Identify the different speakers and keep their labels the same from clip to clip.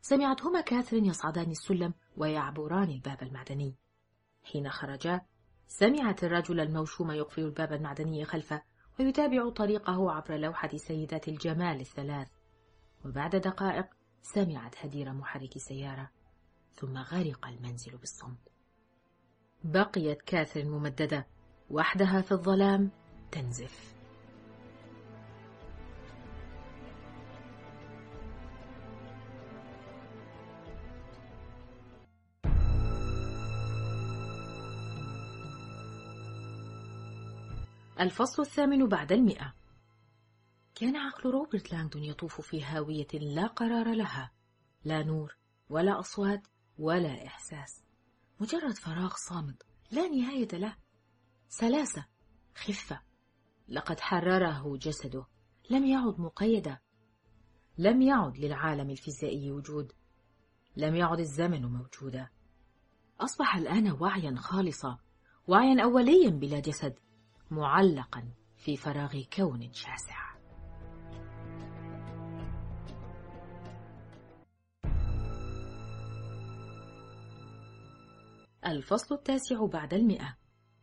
Speaker 1: سمعتهما كاثرين يصعدان السلم ويعبران الباب المعدني. حين خرجا سمعت الرجل الموشوم يقفل الباب المعدني خلفه ويتابع طريقه عبر لوحة سيدات الجمال الثلاث، وبعد دقائق سمعت هدير محرك السيارة، ثم غرق المنزل بالصمت. بقيت كاثرين ممددة وحدها في الظلام تنزف. الفصل 8 بعد 100. كان عقل روبرت لانغدون يطوف في هاوية لا قرار لها، لا نور ولا أصوات ولا إحساس، مجرد فراغ صامت لا نهاية له. سلاسة، خفة. لقد حرره جسده، لم يعد مقيدا، لم يعد للعالم الفيزيائي وجود، لم يعد الزمن موجودا. أصبح الآن وعيا خالصا، وعيا أوليا بلا جسد، معلقا في فراغ كون شاسع. الفصل 9 بعد 100.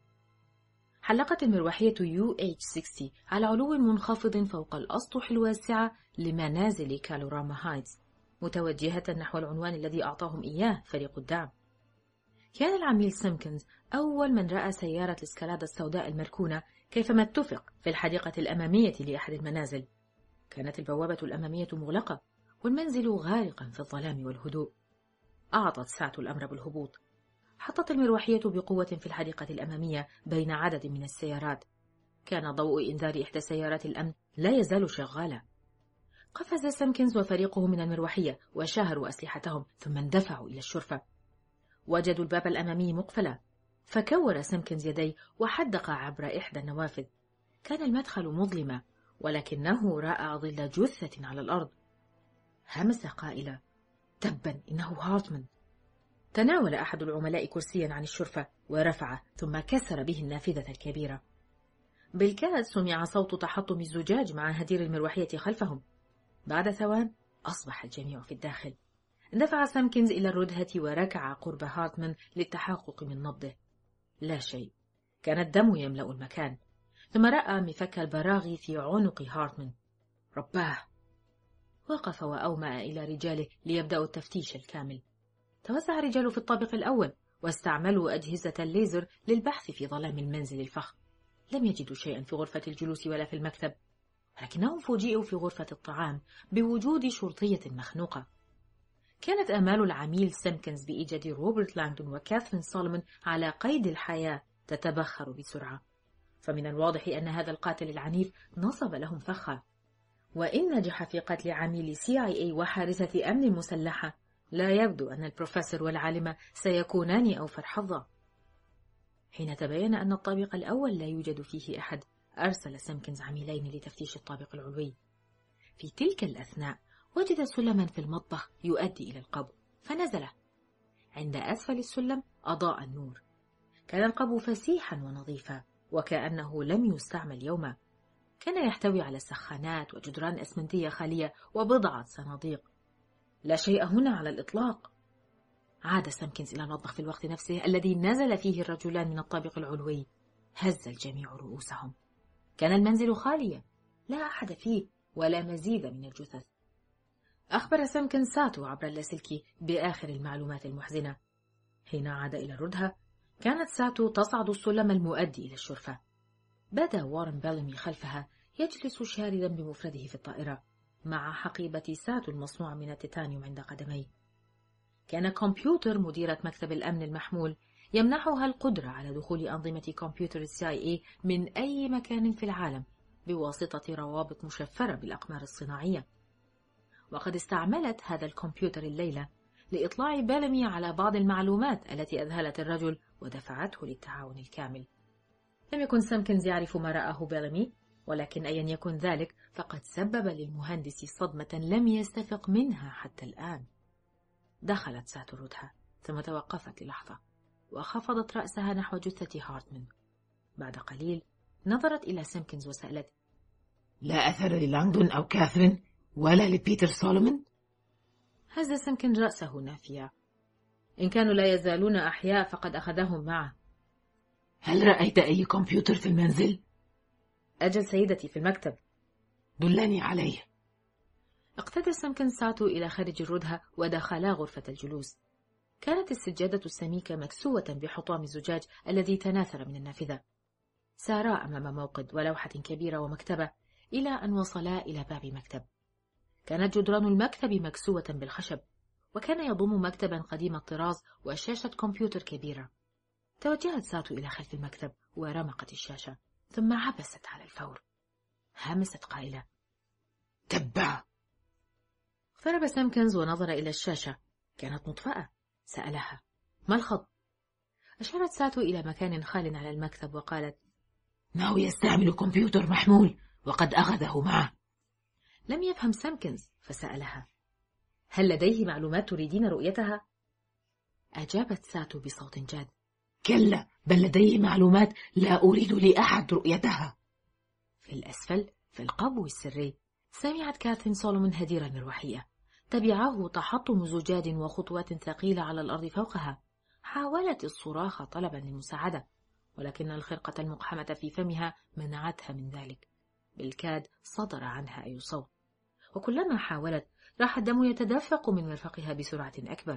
Speaker 1: حلقت المروحية UH-60 على علو منخفض فوق الأسطح الواسعة لمنازل كالوراما هايتس، متوجهة نحو العنوان الذي أعطاهم إياه فريق الدعم. كان العميل سيمكنز أول من رأى سيارة الإسكالادة السوداء المركونة كيفما اتفق في الحديقة الأمامية لأحد المنازل. كانت البوابة الأمامية مغلقة والمنزل غارقا في الظلام والهدوء. أعطت ساعة الأمر بالهبوط. حطت المروحية بقوة في الحديقة الأمامية بين عدد من السيارات. كان ضوء إنذار إحدى سيارات الأمن لا يزال شغالا. قفز سيمكنز وفريقه من المروحية وشاهروا أسلحتهم، ثم اندفعوا إلى الشرفة. وجدوا الباب الأمامي مقفلا، فكور سيمكنز يديه وحدق عبر إحدى النوافذ. كان المدخل مظلما، ولكنه رأى ظل جثة على الأرض. همس قائلا: تبا، إنه هارتمان. تناول أحد العملاء كرسيا عن الشرفة ورفعه، ثم كسر به النافذة الكبيرة. بالكاد سمع صوت تحطم الزجاج مع هدير المروحية خلفهم. بعد ثوان أصبح الجميع في الداخل. اندفع سيمكنز إلى الردهة وركع قرب هارتمان للتحقق من نبضه. لا شيء. كان الدم يملأ المكان. ثم رأى مفك البراغي في عنق هارتمان. رباه. وقف وأومأ إلى رجاله ليبدأوا التفتيش الكامل. توزع الرجال في الطابق الأول واستعملوا أجهزة الليزر للبحث في ظلام المنزل الفخم. لم يجدوا شيئا في غرفة الجلوس ولا في المكتب، ولكنهم فوجئوا في غرفة الطعام بوجود شرطية مخنوقة. كانت آمال العميل سيمكنز بإيجاد روبرت لانغدون وكاثرين سولومون على قيد الحياة تتبخر بسرعة، فمن الواضح أن هذا القاتل العنيف نصب لهم فخا. وإن نجح في قتل عميل CIA وحارسة أمن مسلحة، لا يبدو أن البروفيسور والعالمة سيكونان أوفر حظا. حين تبين أن الطابق الأول لا يوجد فيه أحد، أرسل سيمكنز عميلين لتفتيش الطابق العلوي. في تلك الأثناء وجد سلما في المطبخ يؤدي إلى القبو، فنزله. عند أسفل السلم أضاء النور. كان القبو فسيحا ونظيفا وكأنه لم يستعمل يوما. كان يحتوي على سخانات وجدران أسمنتية خالية وبضعة صناديق. لا شيء هنا على الإطلاق. عاد سيمكنز إلى المطبخ في الوقت نفسه الذي نزل فيه الرجلان من الطابق العلوي. هز الجميع رؤوسهم. كان المنزل خاليا، لا أحد فيه ولا مزيد من الجثث. أخبر سيمكنز ساتو عبر اللاسلكي بآخر المعلومات المحزنة. حين عاد إلى الردهة كانت ساتو تصعد السلم المؤدي إلى الشرفة. بدا وارن بيلمي خلفها يجلس شاردا بمفرده في الطائرة مع حقيبة ساتو المصنوعة من التيتانيوم عند قدميه. كان كمبيوتر مديرة مكتب الأمن المحمول يمنحها القدرة على دخول أنظمة كمبيوتر CIA من أي مكان في العالم بواسطة روابط مشفرة بالأقمار الصناعية. وقد استعملت هذا الكمبيوتر الليلة لإطلاع بيلمي على بعض المعلومات التي أذهلت الرجل ودفعته للتعاون الكامل. لم يكن سيمكنز يعرف ما رآه بيلمي، ولكن أيا يكن ذلك فقد سبب للمهندس صدمة لم يستفق منها حتى الآن. دخلت ساتو الردهة ثم توقفت للحظة وخفضت رأسها نحو جثة هارتمان. بعد قليل نظرت إلى سيمكنز وسألت:
Speaker 2: لا أثر للانغدون أو كاثرين ولا لبيتر سولومون؟
Speaker 1: هز سمكن رأسه نافيا. إن كانوا لا يزالون أحياء فقد أخذهم معه.
Speaker 2: هل رأيت أي كمبيوتر في المنزل؟
Speaker 1: أجل سيدتي، في المكتب.
Speaker 2: دلني عليه.
Speaker 1: اقتدى سمكن ساتو إلى خارج الردهة ودخلا غرفة الجلوس. كانت السجادة السميكة مكسوة بحطام الزجاج الذي تناثر من النافذة. سارا أمام موقد ولوحة كبيرة ومكتبة إلى أن وصلا إلى باب مكتب. كانت جدران المكتب مكسوة بالخشب، وكان يضم مكتبا قديم الطراز وشاشة كمبيوتر كبيرة. توجهت ساتو إلى خلف المكتب ورمقت الشاشة، ثم عبست على الفور. همست قائلة:
Speaker 2: تبع.
Speaker 1: اقترب سامكنز ونظر إلى الشاشة. كانت مطفأة. سألها: ما الخط؟ أشارت ساتو إلى مكان خال على المكتب وقالت:
Speaker 2: إنه يستعمل كمبيوتر محمول وقد أخذه معه.
Speaker 1: لم يفهم سامكنز فسألها: هل لديه معلومات تريدين رؤيتها؟ أجابت ساتو بصوت جاد:
Speaker 2: كلا، بل لديه معلومات لا أريد لأحد رؤيتها.
Speaker 1: في الأسفل في القبو السري سمعت كاثرين سولومون هدير المروحية. تبعه تحطم زجاج وخطوات ثقيلة على الأرض فوقها. حاولت الصراخ طلبا للمساعدة، ولكن الخرقة المقحمة في فمها منعتها من ذلك. بالكاد صدر عنها أي صوت، وكلما حاولت راح الدم يتدفق من مرفقها بسرعة أكبر.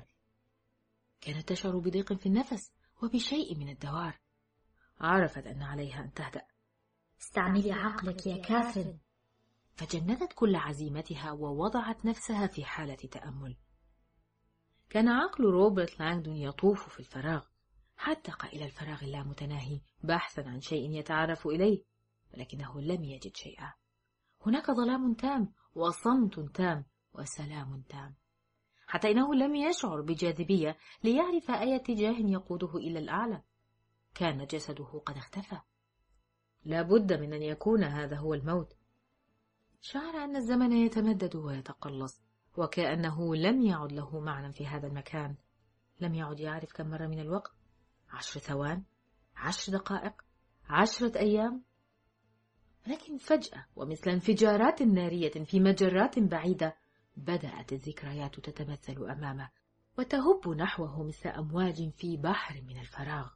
Speaker 1: كانت تشعر بضيق في النفس وبشيء من الدوار. عرفت أن عليها أن تهدأ.
Speaker 3: استعملي عقلك يا كاثرين.
Speaker 1: فجندت كل عزيمتها ووضعت نفسها في حالة تأمل. كان عقل روبرت لانغدون يطوف في الفراغ، حدق إلى الفراغ اللامتناهي بحثا عن شيء يتعرف إليه، ولكنه لم يجد شيئا. هناك ظلام تام وصمت تام وسلام تام، حتى إنه لم يشعر بجاذبية ليعرف أي اتجاه يقوده إلى الأعلى. كان جسده قد اختفى. لا بد من أن يكون هذا هو الموت. شعر أن الزمن يتمدد ويتقلص، وكأنه لم يعد له معنى في هذا المكان. لم يعد يعرف كم مر من الوقت. 10 ثوان، 10 دقائق، 10 أيام. لكن فجأة ومثل انفجارات نارية في مجرات بعيدة بدأت الذكريات تتمثل أمامه وتهب نحوه مثل أمواج في بحر من الفراغ.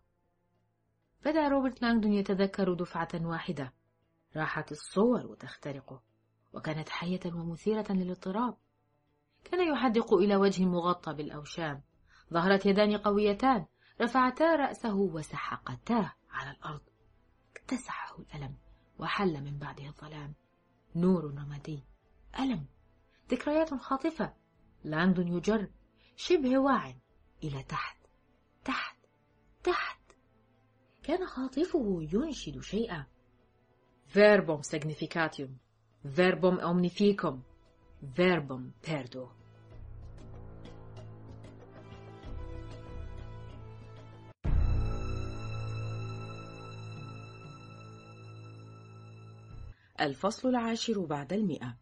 Speaker 1: بدأ روبرت لانغدون يتذكر دفعة واحدة. راحت الصور وتخترقه، وكانت حية ومثيرة للاضطراب. كان يحدق إلى وجه مغطى بالأوشام. ظهرت يدان قويتان رفعتا رأسه وسحقتاه على الأرض. اكتسحه الألم وحل من بعده الظلام. نور رمادي، ألم، ذكريات خاطفة. لانغدون يجر شبه واع إلى تحت تحت تحت. كان خاطفه ينشد شيئا: verbum significatium, verbum omnificum, verbum perdo. الفصل 10 بعد 100.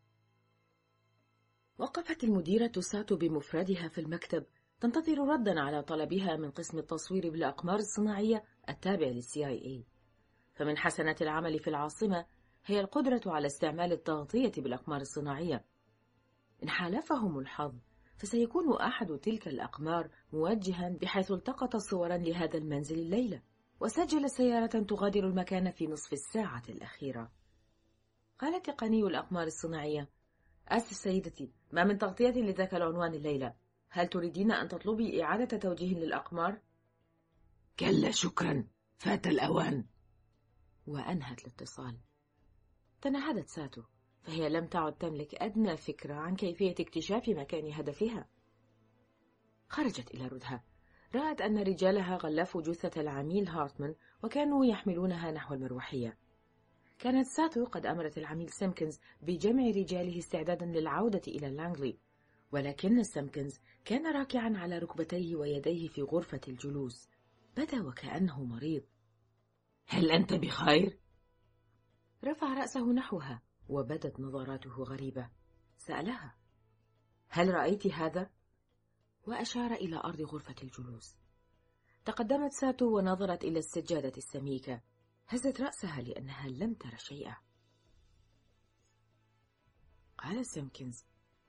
Speaker 1: وقفت المديرة ساتو بمفردها في المكتب تنتظر ردا على طلبها من قسم التصوير بالأقمار الصناعية التابع للCIA. فمن حسنات العمل في العاصمة هي القدرة على استعمال التغطية بالأقمار الصناعية. إن حالفهم الحظ فسيكون أحد تلك الأقمار موجها بحيث التقط صورا لهذا المنزل الليلة، وسجل سيارة تغادر المكان في نصف الساعة الأخيرة. قال تقني الأقمار الصناعية: آسف سيدتي، ما من تغطية لذاك العنوان الليلة. هل تريدين أن تطلبي إعادة توجيه للأقمار؟
Speaker 2: كلا شكرا، فات الأوان.
Speaker 1: وأنهت الاتصال. تنهدت ساتو، فهي لم تعد تملك أدنى فكرة عن كيفية اكتشاف مكان هدفها. خرجت إلى ردها. رأت أن رجالها غلفوا جثة العميل هارتمان وكانوا يحملونها نحو المروحية. كانت ساتو قد أمرت العميل سيمكنز بجمع رجاله استعدادا للعودة إلى لانغلي، ولكن سيمكنز كان راكعا على ركبتيه ويديه في غرفة الجلوس. بدا وكأنه مريض.
Speaker 2: هل أنت بخير؟
Speaker 1: رفع رأسه نحوها وبدت نظراته غريبة. سألها: هل رأيت هذا؟ وأشار إلى أرض غرفة الجلوس. تقدمت ساتو ونظرت إلى السجادة السميكة. هزت رأسها لأنها لم تر شيئا. قال سيمكنز: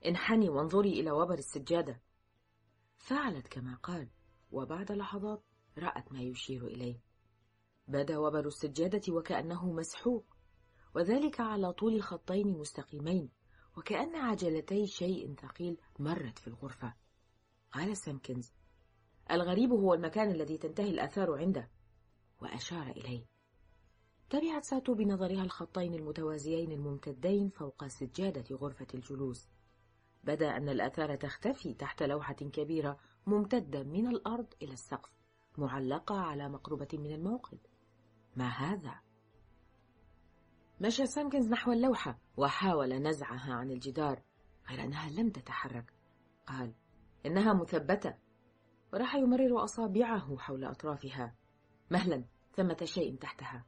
Speaker 1: انحني وانظري إلى وبر السجادة. فعلت كما قال، وبعد لحظات رأت ما يشير إليه. بدا وبر السجادة وكأنه مسحوق، وذلك على طول خطين مستقيمين، وكأن عجلتي شيء ثقيل مرت في الغرفة. قال سامكنز: الغريب هو المكان الذي تنتهي الآثار عنده، وأشار إليه. تبعت ساتو بنظرها الخطين المتوازيين الممتدين فوق سجادة غرفة الجلوس. بدا أن الآثار تختفي تحت لوحة كبيرة ممتدة من الأرض إلى السقف، معلقة على مقربة من الموقد. ما هذا؟ مشى سامكنز نحو اللوحة وحاول نزعها عن الجدار، غير أنها لم تتحرك. قال: إنها مثبتة. وراح يمرر أصابعه حول أطرافها. مهلا، ثمة شيء تحتها.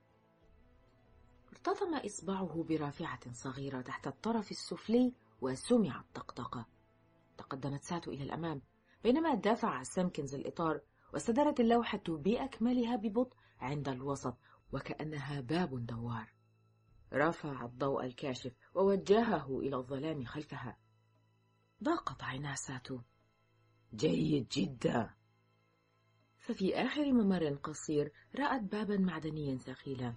Speaker 1: ارتطم إصبعه برافعة صغيرة تحت الطرف السفلي وسمعت طقطقة. تقدمت ساتو إلى الأمام، بينما دفع سامكنز الإطار، وصدرت اللوحة بأكملها ببطء عند الوسط وكأنها باب دوار. رفع الضوء الكاشف ووجهه إلى الظلام خلفها. ضاقت عينا ساتو. جيد جدا. ففي آخر ممر قصير رأت بابا معدنيا ثقيلا.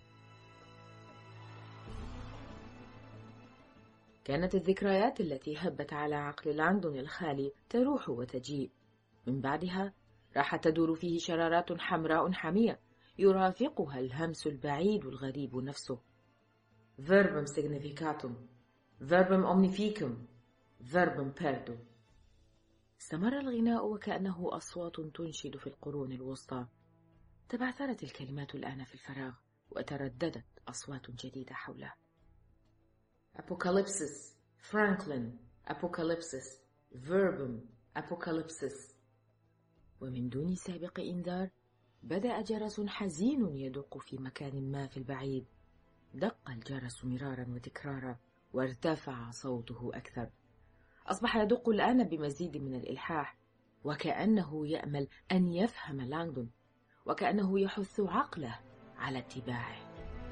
Speaker 1: كانت الذكريات التي هبت على عقل لانغدون الخالي تروح وتجيء. من بعدها راحت تدور فيه شرارات حمراء حامية يرافقها الهمس البعيد الغريب نفسه: verbum significatum، verbum omnificum، verbum perdo. استمر الغناء وكأنه أصوات تنشد في القرون الوسطى. تبعثرت الكلمات الآن في الفراغ، وترددت أصوات جديدة حوله: Apocalypsis، Franklin، Apocalypsis، verbum، Apocalypsis. ومن دون سابق إنذار بدأ جرس حزين يدق في مكان ما في البعيد. دق الجرس مرارا وتكرارا، وارتفع صوته أكثر. أصبح يدق الآن بمزيد من الإلحاح، وكأنه يأمل أن يفهم لانغدون، وكأنه يحث عقله على اتباعه.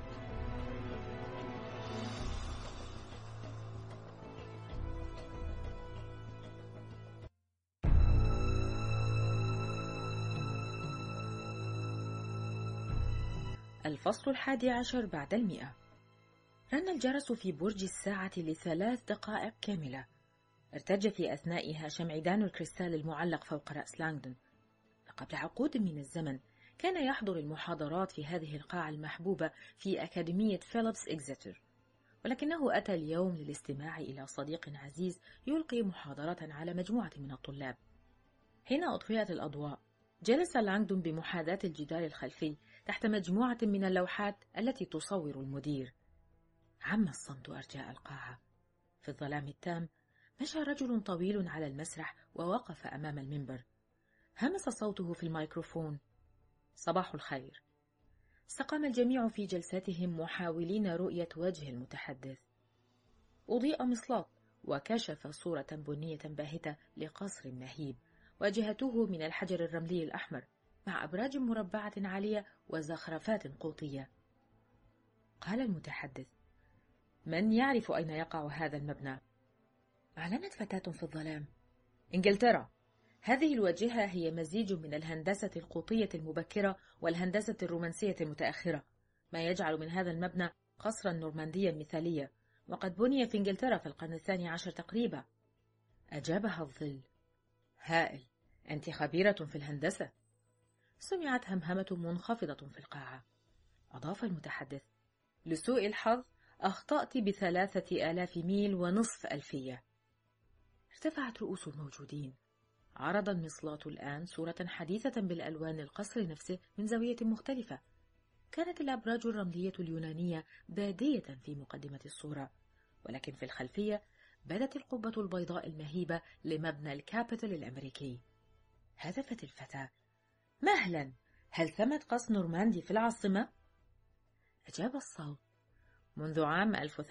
Speaker 1: الفصل 11 بعد 100. رن الجرس في برج الساعة ل3 دقائق كاملة. ارتج في أثنائها شمعدان الكريستال المعلق فوق رأس لانغدون. قبل عقود من الزمن كان يحضر المحاضرات في هذه القاعة المحبوبة في أكاديمية فيليبس إكزيتر، ولكنه أتى اليوم للاستماع إلى صديق عزيز يلقي محاضرة على مجموعة من الطلاب. حين أطفئت الأضواء جلس لانغدون بمحاذاة الجدار الخلفي تحت مجموعة من اللوحات التي تصور المدير. عم الصمت أرجاء القاعة. في الظلام التام مشى رجل طويل على المسرح ووقف أمام المنبر. همس صوته في الميكروفون: صباح الخير. استقام الجميع في جلساتهم محاولين رؤية وجه المتحدث. أضيء مصلاة وكشف صورة بنية باهتة لقصر مهيب، واجهته من الحجر الرملي الأحمر مع أبراج مربعة عالية وزخرفات قوطية. قال المتحدث: من يعرف أين يقع هذا المبنى؟ أعلنت فتاة في الظلام: إنجلترا. هذه الواجهة هي مزيج من الهندسة القوطية المبكرة والهندسة الرومانسية المتأخرة، ما يجعل من هذا المبنى قصرا نورمانديا مثاليا، وقد بني في إنجلترا في القرن 12 تقريبا. أجابها الظل: هائل، أنت خبيرة في الهندسة. سمعت همهمة منخفضة في القاعة. أضاف المتحدث: لسوء الحظ أخطأت ب3,000 ميل ونصف ألفية. ارتفعت رؤوس الموجودين. عرض المصلاة الآن صورة حديثة بالألوان القصر نفسه من زاوية مختلفة. كانت الأبراج الرملية اليونانية بادية في مقدمة الصورة، ولكن في الخلفية بدت القبة البيضاء المهيبة لمبنى الكابيتول الأمريكي. هتفت الفتاة: مهلا، هل ثمة قصر نورماندي في العاصمة؟ أجاب الصوت: منذ عام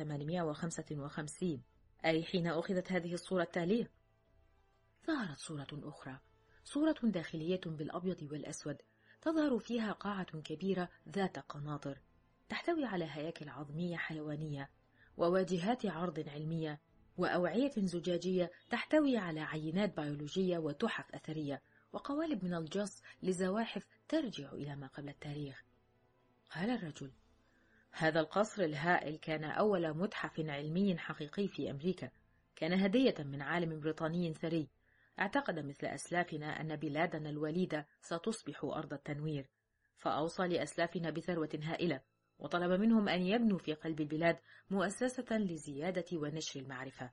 Speaker 1: 1855، أي حين أخذت هذه الصورة التالية. ظهرت صورة أخرى، صورة داخلية بالأبيض والأسود، تظهر فيها قاعة كبيرة ذات قناطر، تحتوي على هياكل عظمية حيوانية وواجهات عرض علمية وأوعية زجاجية تحتوي على عينات بيولوجية وتحف أثرية وقوالب من الجص لزواحف ترجع إلى ما قبل التاريخ. قال الرجل: هذا القصر الهائل كان أول متحف علمي حقيقي في أمريكا، كان هدية من عالم بريطاني ثري اعتقد مثل أسلافنا أن بلادنا الوليدة ستصبح أرض التنوير، فأوصى لأسلافنا بثروة هائلة وطلب منهم أن يبنوا في قلب البلاد مؤسسة لزيادة ونشر المعرفة.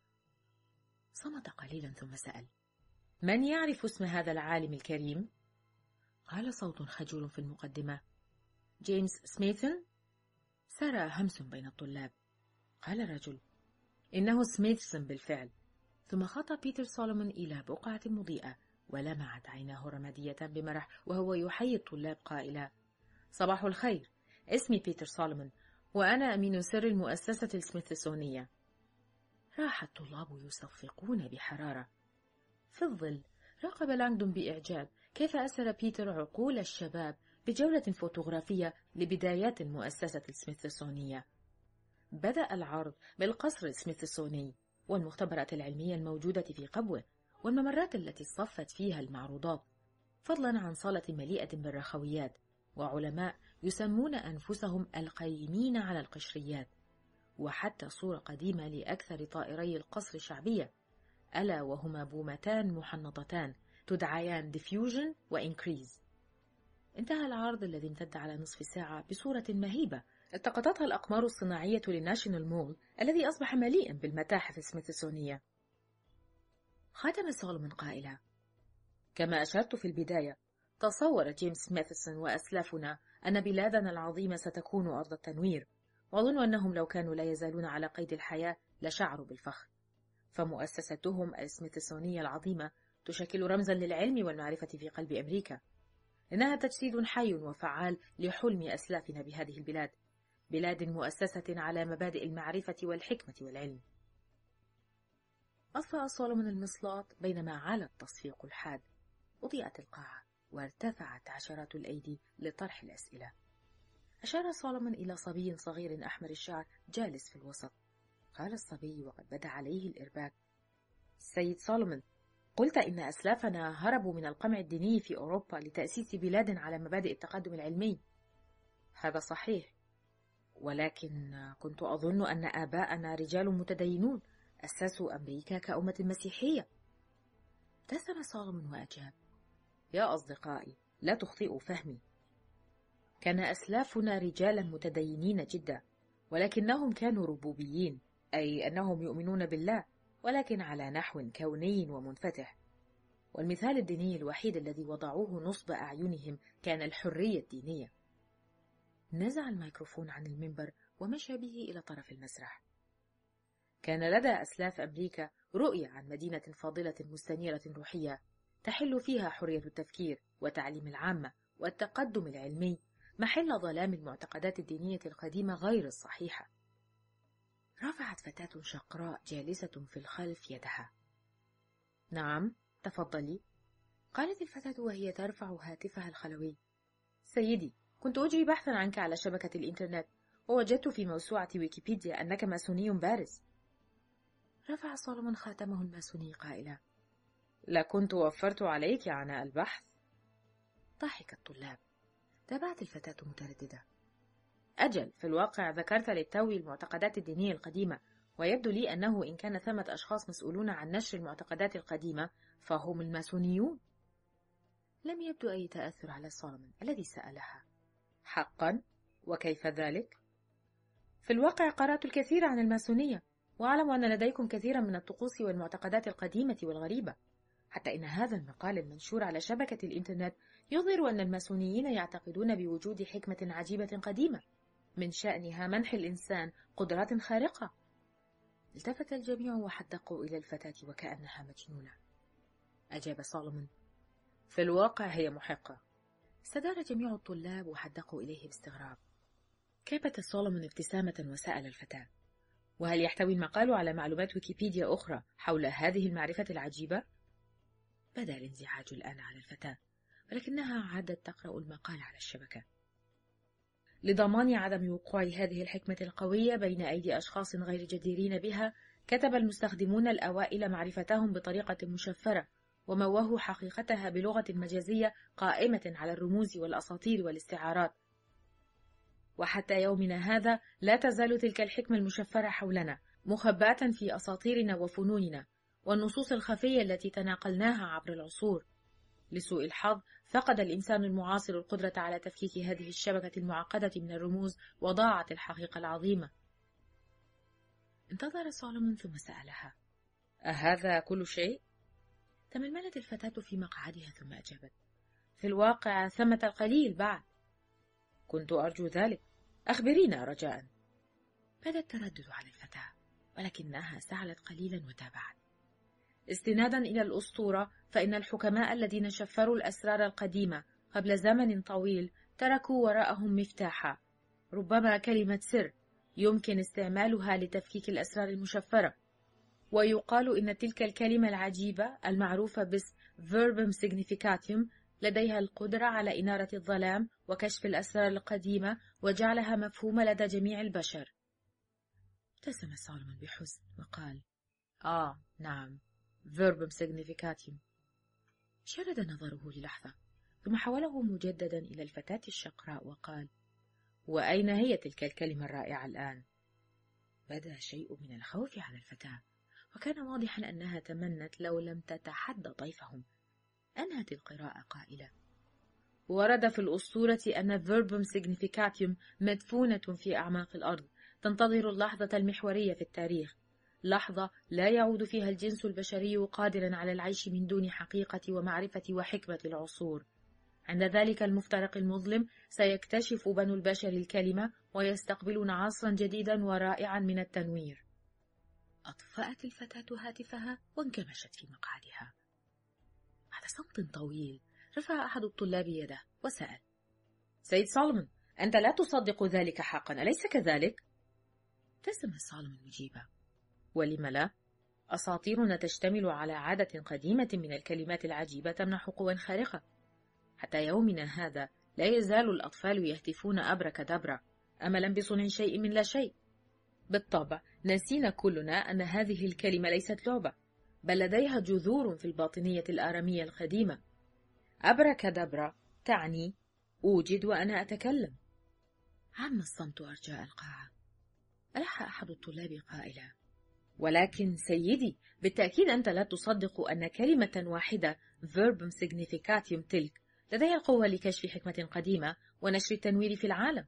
Speaker 1: صمت قليلا ثم سأل: من يعرف اسم هذا العالم الكريم؟ قال صوت خجول في المقدمة: جيمس سميثن. سرى همس بين الطلاب. قال الرجل: إنه سميثسون بالفعل. ثم خطى بيتر سولومون إلى بقعة مضيئة ولمعت عيناه رمادية بمرح وهو يحيي الطلاب قائلا: صباح الخير، اسمي بيتر سولومون وأنا أمين سر المؤسسة السميثسونية. راح الطلاب يصفقون بحرارة. في الظل راقب لانغدون بإعجاب كيف أسر بيتر عقول الشباب بجولة فوتوغرافية لبدايات المؤسسة السميثسونية. بدأ العرض بالقصر السميثسوني والمختبرات العلمية الموجودة في قبوه والممرات التي صفت فيها المعروضات، فضلا عن صالة مليئة بالرخويات وعلماء يسمون أنفسهم القيمين على القشريات، وحتى صورة قديمة لأكثر طائري القصر شعبية، ألا وهما بومتان محنطتان تدعيان ديفيوجن وإنكريز. انتهى العرض الذي امتد على نصف ساعة بصورة مهيبة التقطتها الأقمار الصناعية للناشونال مول الذي أصبح مليئا بالمتاحف السميثسونية. ختم سولومون قائلا: كما أشرت في البداية، تصور جيمس سميثسون وأسلافنا أن بلادنا العظيمة ستكون أرض التنوير، وأظن أنهم لو كانوا لا يزالون على قيد الحياة لشعروا بالفخر، فمؤسستهم السميثسونية العظيمة تشكل رمزا للعلم والمعرفة في قلب أمريكا. إنها تجسيد حي وفعال لحلم أسلافنا بهذه البلاد، بلاد مؤسسة على مبادئ المعرفة والحكمة والعلم. أطفأ سولومون المصلاة بينما علا التصفيق الحاد. أضيئت القاعة وارتفعت عشرات الأيدي لطرح الأسئلة. أشار سولومون إلى صبي صغير أحمر الشعر جالس في الوسط. قال الصبي وقد بدا عليه الإرباك: سيد سولومون، قلت إن أسلافنا هربوا من القمع الديني في أوروبا لتأسيس بلاد على مبادئ التقدم العلمي. هذا صحيح، ولكن كنت أظن أن آباءنا رجال متدينون أسسوا أمريكا كأمة مسيحية. ابتسم سولومون وأجاب: يا أصدقائي، لا تخطئوا فهمي. كان أسلافنا رجالا متدينين جدا، ولكنهم كانوا ربوبيين، أي أنهم يؤمنون بالله ولكن على نحو كوني ومنفتح، والمثال الديني الوحيد الذي وضعوه نصب أعينهم كان الحرية الدينية. نزع الميكروفون عن المنبر ومشى به إلى طرف المسرح. كان لدى أسلاف أمريكا رؤية عن مدينة فاضلة مستنيرة روحية تحل فيها حرية التفكير وتعليم العامة والتقدم العلمي محل ظلام المعتقدات الدينية القديمة غير الصحيحة. رفعت فتاة شقراء جالسة في الخلف يدها. نعم، تفضلي، قالت الفتاة وهي ترفع هاتفها الخلوي. سيدي، كنت أجري بحثا عنك على شبكة الإنترنت ووجدت في موسوعة ويكيبيديا أنك ماسوني بارز. رفع سولومون خاتمه الماسوني قائلا: لكنت وفرت عليك عناء البحث. ضحك الطلاب. تابعت الفتاة مترددة. أجل، في الواقع ذكرت للتو المعتقدات الدينية القديمة، ويبدو لي أنه إن كان ثمة أشخاص مسؤولون عن نشر المعتقدات القديمة فهم الماسونيون. لم يبدو أي تأثر على سولومون الذي سألها: حقا؟ وكيف ذلك؟ في الواقع قرأت الكثير عن الماسونية، وأعلم أن لديكم كثيرا من الطقوس والمعتقدات القديمة والغريبة، حتى إن هذا المقال المنشور على شبكة الإنترنت يظهر أن الماسونيين يعتقدون بوجود حكمة عجيبة قديمة من شأنها منح الإنسان قدرات خارقة. التفت الجميع وحدقوا إلى الفتاة وكأنها مجنونة. أجاب سولومون: في الواقع هي محقة. استدار جميع الطلاب وحدقوا إليه باستغراب. كبت سولومون ابتسامة وسأل الفتاة: وهل يحتوي المقال على معلومات ويكيبيديا أخرى حول هذه المعرفة العجيبة؟ بدأ الانزعاج الآن على الفتاة، ولكنها عادت تقرأ المقال على الشبكة. لضمان عدم وقوع هذه الحكمة القوية بين أيدي أشخاص غير جديرين بها، كتب المستخدمون الأوائل معرفتهم بطريقة مشفرة، وموهوا حقيقتها بلغة مجازية قائمة على الرموز والأساطير والاستعارات. وحتى يومنا هذا لا تزال تلك الحكمة المشفرة حولنا، مخبأة في أساطيرنا وفنوننا والنصوص الخفية التي تناقلناها عبر العصور. لسوء الحظ فقد الإنسان المعاصر القدرة على تفكيك هذه الشبكة المعقدة من الرموز، وضاعت الحقيقة العظيمة. انتظر سولومون ثم سألها: أهذا كل شيء؟ تململت الفتاة في مقعدها ثم أجابت: في الواقع ثمة القليل بعد. كنت أرجو ذلك، أخبرينا رجاء. بدا التردد على الفتاة، ولكنها سعلت قليلا وتابعت: استنادا إلى الأسطورة، فإن الحكماء الذين شفروا الأسرار القديمة قبل زمن طويل تركوا وراءهم مفتاحا، ربما كلمة سر، يمكن استعمالها لتفكيك الأسرار المشفرة. ويقال إن تلك الكلمة العجيبة المعروفة باسم Verbum Significatum لديها القدرة على إنارة الظلام وكشف الأسرار القديمة وجعلها مفهومة لدى جميع البشر. ابتسم سولومون بحزن وقال: نعم، Verbum Significatum. شرد نظره للحظة، ثم حوله مجددا إلى الفتاة الشقراء وقال: وأين هي تلك الكلمة الرائعة الآن؟ بدا شيء من الخوف على الفتاة، وكان واضحا أنها تمنت لو لم تتحدى ضيفهم. أنهت القراءة قائلة: ورد في الأسطورة أن Verbum Significatum مدفونة في أعماق الأرض، تنتظر اللحظة المحورية في التاريخ، لحظة لا يعود فيها الجنس البشري قادرا على العيش من دون حقيقة ومعرفة وحكمة العصور. عند ذلك المفترق المظلم سيكتشف بنو البشر الكلمة ويستقبلون عصرا جديدا ورائعا من التنوير. أطفأت الفتاة هاتفها وانكمشت في مقعدها. بعد صمت طويل رفع أحد الطلاب يده وسأل: سيد سولومون، أنت لا تصدق ذلك حقا، أليس كذلك؟ ابتسم سولومون مجيبا: ولم لا؟ أساطيرنا تشتمل على عادة قديمة من الكلمات العجيبة تمنح قوى خارقة. حتى يومنا هذا لا يزال الأطفال يهتفون أبركدبرا أملا بصنع شيء من لا شيء. بالطبع نسينا كلنا أن هذه الكلمة ليست لعبة، بل لديها جذور في الباطنية الآرامية القديمة. أبركدبرا تعني أوجد وأنا أتكلم. عم الصمت أرجاء القاعة. ألح أحد الطلاب قائلا: ولكن سيدي، بالتأكيد أنت لا تصدق أن كلمة واحدة Verbum Significatum تلك لديها القوة لكشف حكمة قديمة ونشر التنوير في العالم.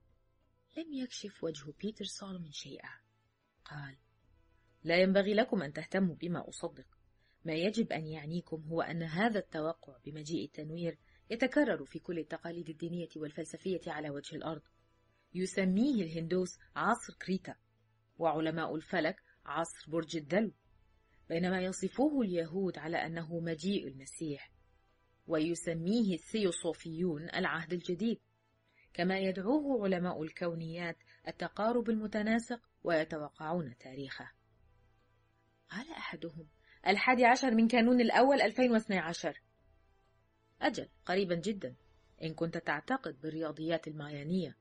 Speaker 1: لم يكشف وجه بيتر سولومون شيئا. قال: لا ينبغي لكم أن تهتموا بما أصدق. ما يجب أن يعنيكم هو أن هذا التوقع بمجيء التنوير يتكرر في كل التقاليد الدينية والفلسفية على وجه الأرض. يسميه الهندوس عصر كريتا، وعلماء الفلك عصر برج الدلو، بينما يصفوه اليهود على أنه مجيء المسيح، ويسميه الثيوصوفيون العهد الجديد، كما يدعوه علماء الكونيات التقارب المتناسق ويتوقعون تاريخه. قال أحدهم: 11 من كانون الأول 2012. أجل، قريبا جدا، إن كنت تعتقد بالرياضيات المايانية.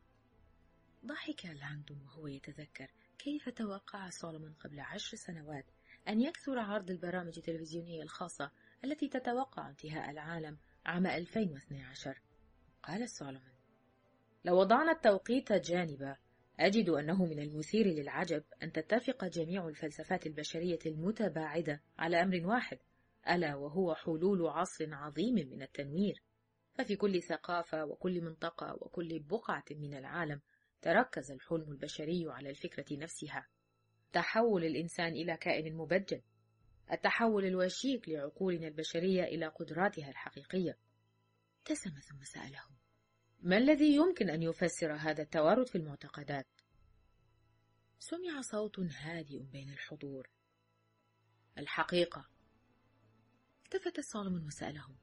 Speaker 1: ضحك لانغدون وهو يتذكر كيف توقع سولومون قبل 10 سنوات أن يكثر عرض البرامج التلفزيونية الخاصة التي تتوقع انتهاء العالم عام 2012. قال سولومون: لو وضعنا التوقيت جانبا، أجد أنه من المثير للعجب أن تتفق جميع الفلسفات البشرية المتباعدة على أمر واحد، ألا وهو حلول عصر عظيم من التنوير. ففي كل ثقافة وكل منطقة وكل بقعة من العالم تركز الحلم البشري على الفكرة نفسها: تحول الإنسان إلى كائن مبجل، التحول الوشيك لعقولنا البشرية إلى قدراتها الحقيقية. ابتسم ثم سأله: ما الذي يمكن أن يفسر هذا التوارد في المعتقدات؟ سمع صوت هادئ بين الحضور: الحقيقة. التفت سولومون وسأله: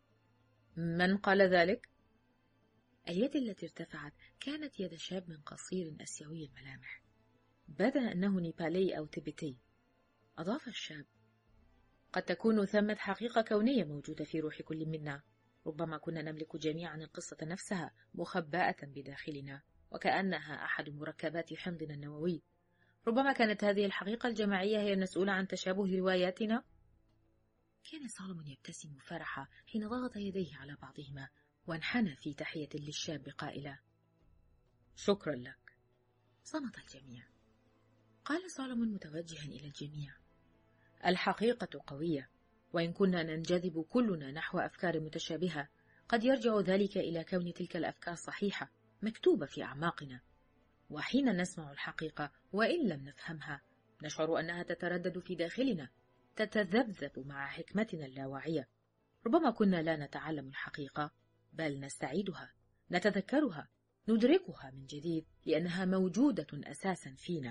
Speaker 1: من قال ذلك؟ اليد التي ارتفعت كانت يد شاب قصير آسيوي الملامح، بدا أنه نيبالي أو تبتي. أضاف الشاب: قد تكون ثمة حقيقة كونية موجودة في روح كل منا، ربما كنا نملك جميعا القصة نفسها مخبأة بداخلنا، وكأنها أحد مركبات حمضنا النووي، ربما كانت هذه الحقيقة الجماعية هي المسؤولة عن تشابه رواياتنا. كان سولومون يبتسم فرحا حين ضغط يديه على بعضهما وانحنى في تحية للشاب قائلا: شكرا لك. صمت الجميع. قال سولومون متوجها إلى الجميع: الحقيقة قوية، وإن كنا ننجذب كلنا نحو أفكار متشابهة، قد يرجع ذلك إلى كون تلك الأفكار صحيحة مكتوبة في أعماقنا، وحين نسمع الحقيقة وإن لم نفهمها نشعر أنها تتردد في داخلنا، تتذبذب مع حكمتنا اللاواعية. ربما كنا لا نتعلم الحقيقة، بل نستعيدها، نتذكرها، ندركها من جديد لأنها موجودة أساسا فينا.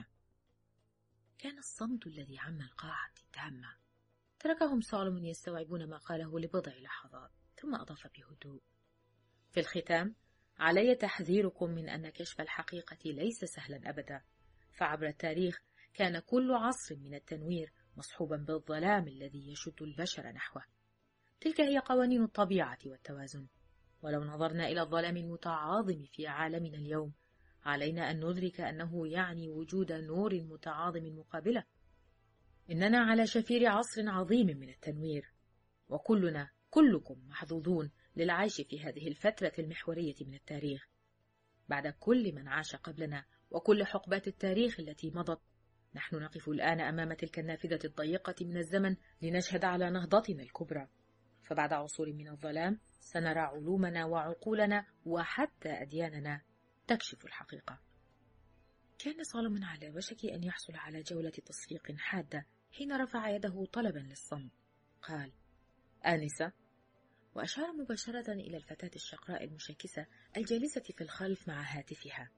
Speaker 1: كان الصمت الذي عم القاعة تامة. تركهم سولومون يستوعبون ما قاله لبضع لحظات، ثم أضاف بهدوء: في الختام، علي تحذيركم من أن كشف الحقيقة ليس سهلا أبدا، فعبر التاريخ كان كل عصر من التنوير مصحوبا بالظلام الذي يشد البشر نحوه. تلك هي قوانين الطبيعة والتوازن، ولو نظرنا إلى الظلام المتعاظم في عالمنا اليوم علينا أن ندرك أنه يعني وجود نور متعاظم مقابله. إننا على شفير عصر عظيم من التنوير، وكلنا كلكم محظوظون للعيش في هذه الفترة المحورية من التاريخ. بعد كل من عاش قبلنا وكل حقبات التاريخ التي مضت، نحن نقف الآن أمام تلك النافذة الضيقة من الزمن لنشهد على نهضتنا الكبرى. فبعد عصور من الظلام سنرى علومنا وعقولنا وحتى أدياننا تكشف الحقيقة. كان سولومون على وشك أن يحصل على جولة تصفيق حادة حين رفع يده طلبا للصمت. قال: آنسة، وأشار مباشرة إلى الفتاة الشقراء المشاكسة الجالسة في الخلف مع هاتفها.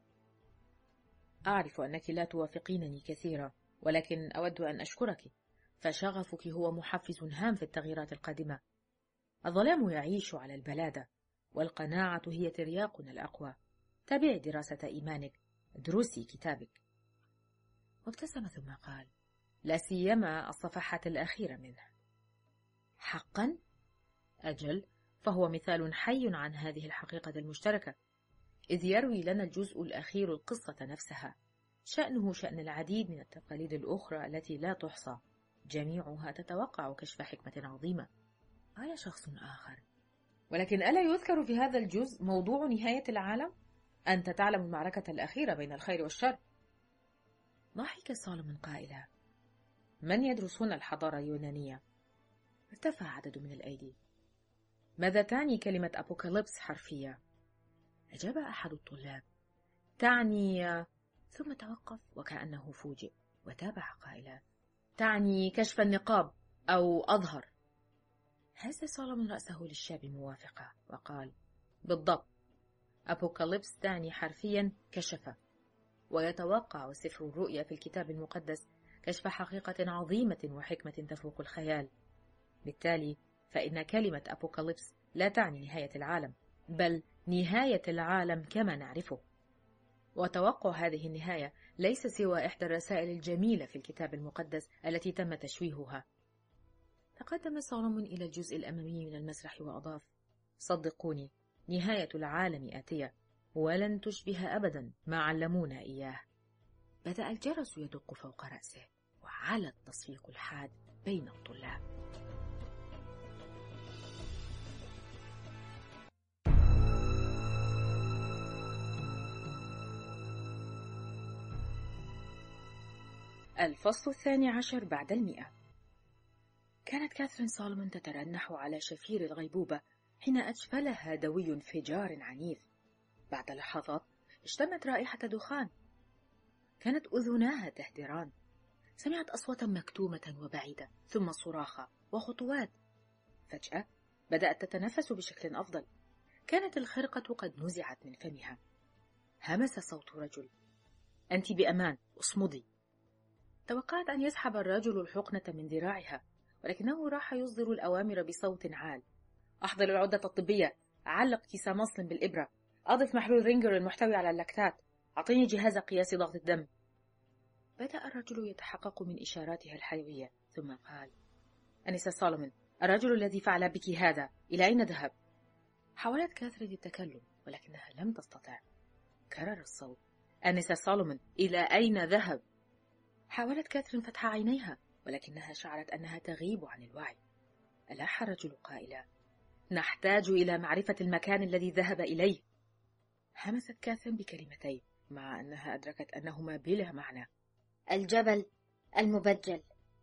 Speaker 1: أعرف أنك لا توافقينني كثيرا، ولكن أود أن أشكرك، فشغفك هو محفز هام في التغييرات القادمة. الظلام يعيش على البلادة، والقناعة هي ترياقنا الأقوى. تابعي دراسة إيمانك، دروسي كتابك. وابتسم ثم قال: لا سيما الصفحات الأخيرة منه. حقا؟ أجل، فهو مثال حي عن هذه الحقيقة المشتركة، إذ يروي لنا الجزء الأخير القصة نفسها. شأنه شأن العديد من التقاليد الأخرى التي لا تحصى، جميعها تتوقع كشف حكمة عظيمة. قال شخص آخر: ولكن ألا يذكر في هذا الجزء موضوع نهاية العالم؟ أنت تعلم المعركة الأخيرة بين الخير والشر. ضحك سولومون قائلا: من يدرس هنا الحضارة اليونانية؟ ارتفع عدد من الأيدي. ماذا تعني كلمة أبوكاليبس حرفية؟ أجاب أحد الطلاب: تعني، ثم توقف وكأنه فوجئ وتابع قائلا: تعني كشف النقاب أو أظهر. هز سولومون رأسه للشاب موافقة وقال: بالضبط، أبوكاليبس تعني حرفيا كشف، ويتوقع سفر الرؤيا في الكتاب المقدس كشف حقيقة عظيمة وحكمة تفوق الخيال. بالتالي فإن كلمة أبوكاليبس لا تعني نهاية العالم، بل نهاية العالم كما نعرفه. وتوقع هذه النهاية ليس سوى إحدى الرسائل الجميلة في الكتاب المقدس التي تم تشويهها. تقدم سولومون إلى الجزء الأمامي من المسرح وأضاف: صدقوني، نهاية العالم آتية، ولن تشبه أبدا ما علمونا إياه. بدأ الجرس يدق فوق رأسه، وعلى التصفيق الحاد بين الطلاب. الفصل 12 بعد 100. كانت كاثرين سولومون تترنح على شفير الغيبوبة حين أجفلها دوي انفجار عنيف. بعد لحظات اشتمت رائحة دخان. كانت أذناها تهدران. سمعت أصواتا مكتومة وبعيدة، ثم صراخا وخطوات. فجأة بدأت تتنفس بشكل أفضل. كانت الخرقة قد نزعت من فمها. همس صوت رجل: أنت بأمان، اصمدي. توقعت أن يسحب الرجل الحقنة من ذراعها، ولكنه راح يصدر الأوامر بصوت عال: أحضر العدة الطبية، علق كيس مصل بالإبرة، أضف محلول رينجر المحتوي على اللاكتات، أعطيني جهاز قياس ضغط الدم. بدأ الرجل يتحقق من إشاراتها الحيوية، ثم قال: أنسة سولومون، الرجل الذي فعل بك هذا إلى أين ذهب؟ حاولت كاثرين التكلم ولكنها لم تستطع. كرر الصوت: أنسة سولومون، إلى أين ذهب؟ حاولت كاثرين فتح عينيها، ولكنها شعرت أنها تغيب عن الوعي. ألح الرجل قائلا: نحتاج إلى معرفة المكان الذي ذهب إليه. همست كاثرين بكلمتين، مع أنها أدركت أنهما بلا معنى.
Speaker 3: الجبل المبجل.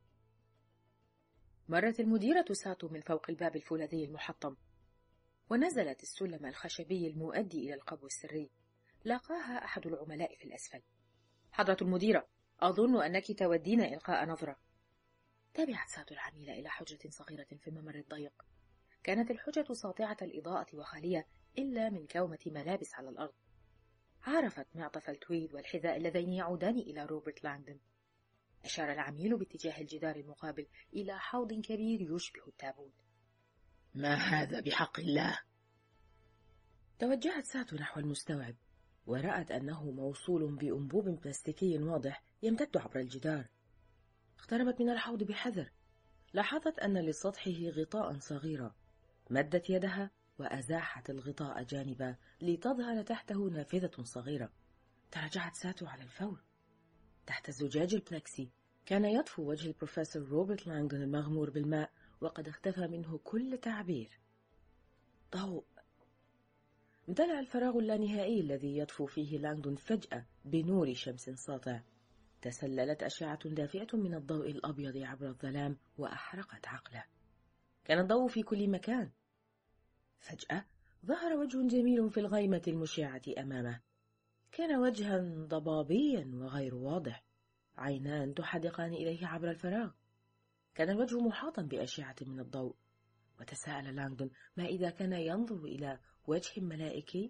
Speaker 1: مرت المديرة ساتو من فوق الباب الفولاذي المحطم، ونزلت السلم الخشبي المؤدي إلى القبو السري. لاقاها أحد العملاء في الأسفل. حضرة المديرة، أظن أنك تودين إلقاء نظرة. تابعت ساتو العميلة إلى حجرة صغيرة في الممر الضيق. كانت الحجرة ساطعة الإضاءة وخالية إلا من كومة ملابس على الأرض. عرفت معطف التويد والحذاء اللذين يعودان إلى روبرت لانغدون. أشار العميل باتجاه الجدار المقابل إلى حوض كبير يشبه التابوت.
Speaker 2: ما هذا بحق الله؟
Speaker 1: توجهت ساتو نحو المستوعب، ورأت أنه موصول بأنبوب بلاستيكي واضح يمتد عبر الجدار. اقتربت من الحوض بحذر. لاحظت أن لسطحه غطاء صغيرا. مدت يدها وأزاحت الغطاء جانبا لتظهر تحته نافذة صغيرة. تراجعت ساتو على الفور. تحت الزجاج البلاكسي كان يطفو وجه البروفيسور روبرت لانغدون المغمور بالماء، وقد اختفى منه كل تعبير. ضوء. امتلأ الفراغ اللانهائي الذي يطفو فيه لانغدون فجأة بنور شمس ساطع. تسللت أشعة دافئة من الضوء الأبيض عبر الظلام وأحرقت عقله. كان الضوء في كل مكان. فجأة ظهر وجه جميل في الغيمة المشعة أمامه. كان وجها ضبابيا وغير واضح، عينان تحدقان إليه عبر الفراغ. كان الوجه محاطا بأشعة من الضوء، وتساءل لانغدون ما إذا كان ينظر إلى وجه ملائكي.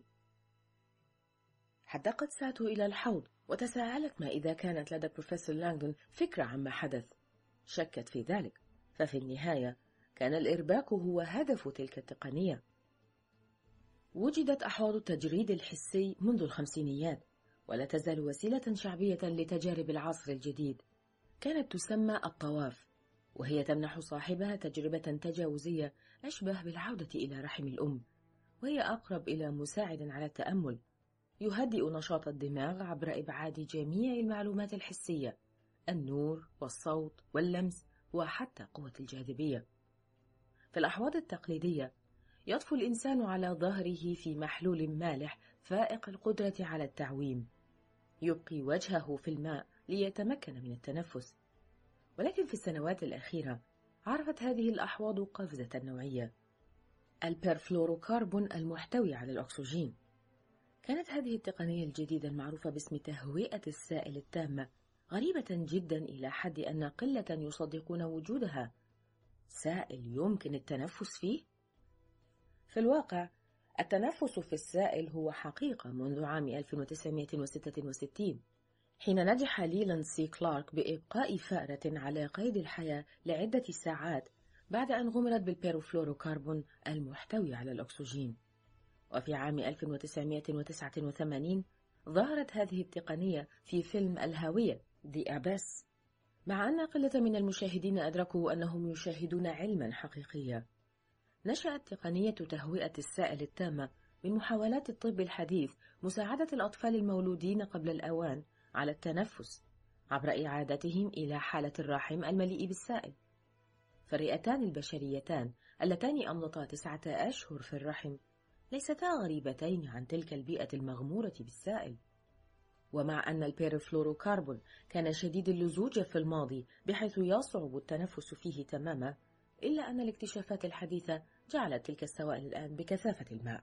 Speaker 1: حدقت ساتو إلى الحوض وتساءلت ما إذا كانت لدى بروفيسور لانغدون فكرة عما حدث. شكت في ذلك، ففي النهاية كان الإرباك هو هدف تلك التقنية. وجدت أحواض التجريد الحسي منذ الخمسينيات، ولا تزال وسيلة شعبية لتجارب العصر الجديد. كانت تسمى الطواف، وهي تمنح صاحبها تجربة تجاوزية أشبه بالعودة إلى رحم الأم، وهي أقرب إلى مساعد على التأمل. يهدئ نشاط الدماغ عبر إبعاد جميع المعلومات الحسية، النور والصوت واللمس وحتى قوة الجاذبية. في الأحواض التقليدية يطفو الإنسان على ظهره في محلول مالح فائق القدرة على التعويم، يبقي وجهه في الماء ليتمكن من التنفس. ولكن في السنوات الأخيرة عرفت هذه الأحواض قفزة نوعية: البرفلوروكربون المحتوي على الأكسجين. كانت هذه التقنية الجديدة المعروفة باسم تهوئة السائل التامة غريبة جدا إلى حد أن قلة يصدقون وجودها. سائل يمكن التنفس فيه؟ في الواقع التنفس في السائل هو حقيقة منذ عام 1966، حين نجح ليلاند سي كلارك بإبقاء فأرة على قيد الحياة لعدة ساعات بعد أن غمرت بالبيروفلوروكربون المحتوي على الأكسجين. وفي عام 1989 ظهرت هذه التقنية في فيلم الهاوية The Abyss، مع أن قلة من المشاهدين أدركوا أنهم يشاهدون علما حقيقيا. نشأت تقنية تهوئة السائل التامة من محاولات الطب الحديث مساعدة الأطفال المولودين قبل الأوان على التنفس عبر إعادتهم إلى حالة الرحم المليء بالسائل. فالرئتان البشريتان اللتان أمضتا 9 أشهر في الرحم ليستا غريبتين عن تلك البيئة المغمورة بالسائل. ومع أن البيروفلوروكربون كان شديد اللزوجة في الماضي بحيث يصعب التنفس فيه تماما، إلا أن الاكتشافات الحديثة جعلت تلك السوائل الآن بكثافة الماء.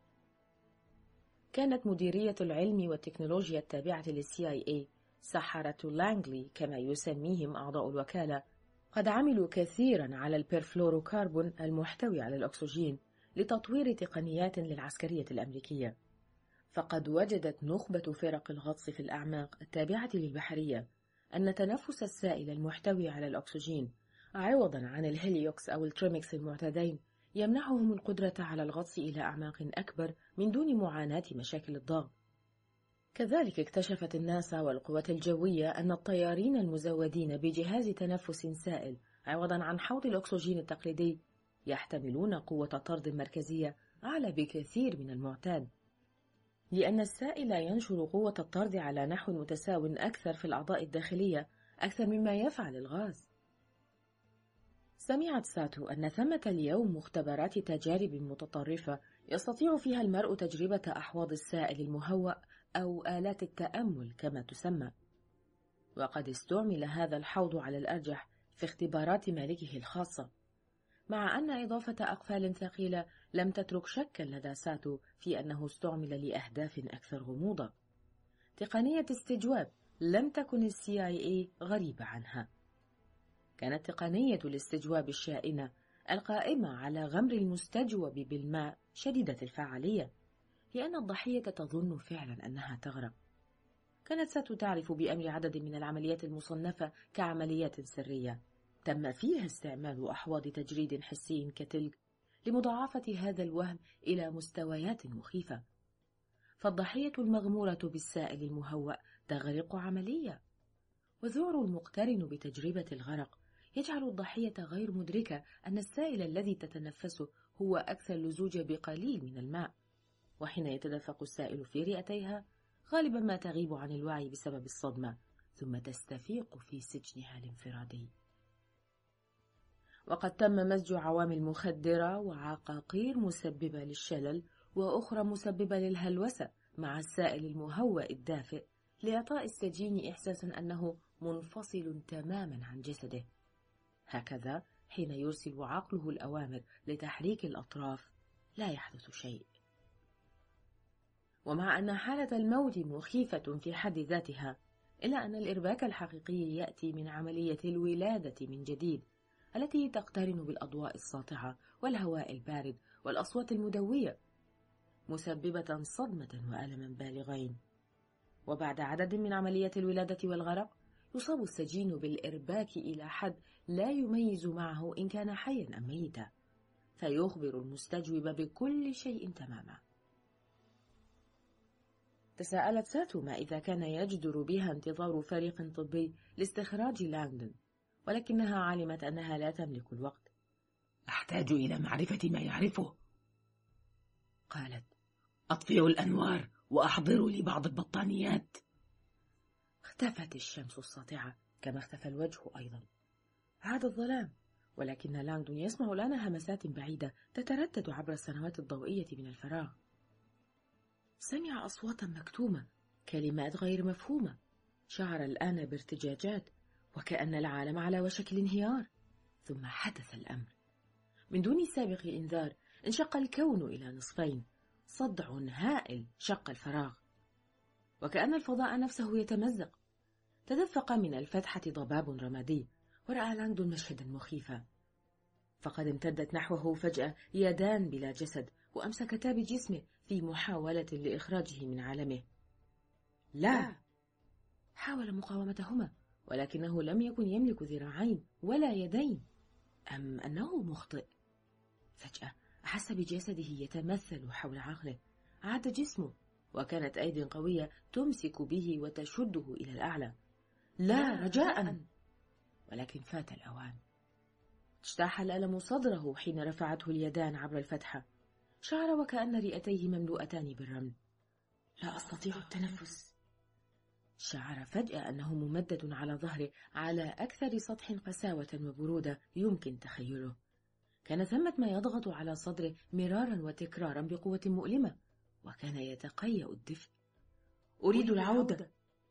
Speaker 1: كانت مديرية العلم والتكنولوجيا التابعة للCIA، سحرة لانغلي كما يسميهم أعضاء الوكالة، قد عملوا كثيرا على البيرفلوروكربون المحتوي على الأكسجين لتطوير تقنيات للعسكرية الأمريكية. فقد وجدت نخبة فرق الغطس في الأعماق التابعة للبحرية أن تنفس السائل المحتوي على الأكسجين عوضا عن الهيليوكس أو التريمكس المعتادين يمنحهم القدرة على الغطس إلى أعماق أكبر من دون معاناة مشاكل الضغط. كذلك اكتشفت الناسا والقوات الجوية أن الطيارين المزودين بجهاز تنفس سائل عوضا عن حوض الأكسجين التقليدي يحتملون قوة طرد مركزية أعلى بكثير من المعتاد، لأن السائل ينشر قوة الطرد على نحو متساو أكثر في الأعضاء الداخلية أكثر مما يفعل الغاز. سمعت ساتو أن ثمة اليوم مختبرات تجارب متطرفة يستطيع فيها المرء تجربة أحواض السائل المهوأ أو آلات التأمل كما تسمى، وقد استعمل هذا الحوض على الأرجح في اختبارات مالكه الخاصة، مع أن إضافة أقفال ثقيلة لم تترك شكا لدى ساتو في أنه استعمل لأهداف أكثر غموضة. تقنية استجواب لم تكن CIA غريبة عنها. كانت تقنية الاستجواب الشائنة القائمة على غمر المستجوب بالماء شديدة الفعالية، لأن الضحية تظن فعلا أنها تغرق. كانت ساتو تعرف بأمر عدد من العمليات المصنفة كعمليات سرية تم فيها استعمال أحواض تجريد حسي كتلك لمضاعفة هذا الوهم إلى مستويات مخيفة. فالضحية المغمورة بالسائل المهوأ تغرق عملية، والذعر المقترن بتجربة الغرق يجعل الضحية غير مدركة أن السائل الذي تتنفسه هو أكثر لزوجة بقليل من الماء، وحين يتدفق السائل في رئتيها غالبا ما تغيب عن الوعي بسبب الصدمة، ثم تستفيق في سجنها الانفرادي. وقد تم مزج عوامل مخدرة وعقاقير مسببة للشلل وأخرى مسببة للهلوسة مع السائل المهوأ الدافئ لإعطاء السجين إحساسا أنه منفصل تماما عن جسده. هكذا حين يرسل عقله الأوامر لتحريك الأطراف لا يحدث شيء. ومع أن حالة الموت مخيفة في حد ذاتها، إلا أن الإرباك الحقيقي يأتي من عملية الولادة من جديد التي تقترن بالأضواء الساطعة والهواء البارد والأصوات المدوية، مسببة صدمة وألما بالغين. وبعد عدد من عمليات الولادة والغرق يصاب السجين بالإرباك إلى حد لا يميز معه إن كان حيا أم ميتا، فيخبر المستجوب بكل شيء تماما. تساءلت ساتو ما إذا كان يجدر بها انتظار فريق طبي لاستخراج لانغدون، ولكنها علمت أنها لا تملك الوقت.
Speaker 2: أحتاج إلى معرفة ما يعرفه،
Speaker 1: قالت.
Speaker 2: أطفئوا الأنوار وأحضروا لي بعض البطانيات.
Speaker 1: اختفت الشمس الساطعة كما اختفى الوجه أيضا. عاد الظلام، ولكن لانغدون يسمع الآن همسات بعيدة تتردد عبر السنوات الضوئية من الفراغ. سمع أصواتا مكتومة، كلمات غير مفهومة. شعر الآن بارتجاجات وكأن العالم على وشك الانهيار. ثم حدث الأمر. من دون سابق إنذار انشق الكون إلى نصفين، صدع هائل شق الفراغ، وكأن الفضاء نفسه يتمزق. تدفق من الفتحة ضباب رمادي، ورأى لانغدون مشهدا مخيفا. فقد امتدت نحوه فجأة يدان بلا جسد وأمسكتا بجسمه في محاولة لإخراجه من عالمه. لا، حاول مقاومتهما، ولكنه لم يكن يملك ذراعين ولا يدين. أم أنه مخطئ؟ فجأة أحس بجسده يتمثل حول عقله. عاد جسمه، وكانت أيدي قوية تمسك به وتشده إلى الأعلى. لا، رجاء. ولكن فات الأوان. اجتاح الألم صدره حين رفعته اليدان عبر الفتحة. شعر وكأن رئتيه مملوءتان بالرمل. لا أستطيع التنفس. شعر فجأة أنه ممدد على ظهره على أكثر سطح قساوة وبرودة يمكن تخيله. كان ثمة ما يضغط على صدره مرارا وتكرارا بقوة مؤلمة، وكان يتقيأ الدفء. أريد العودة.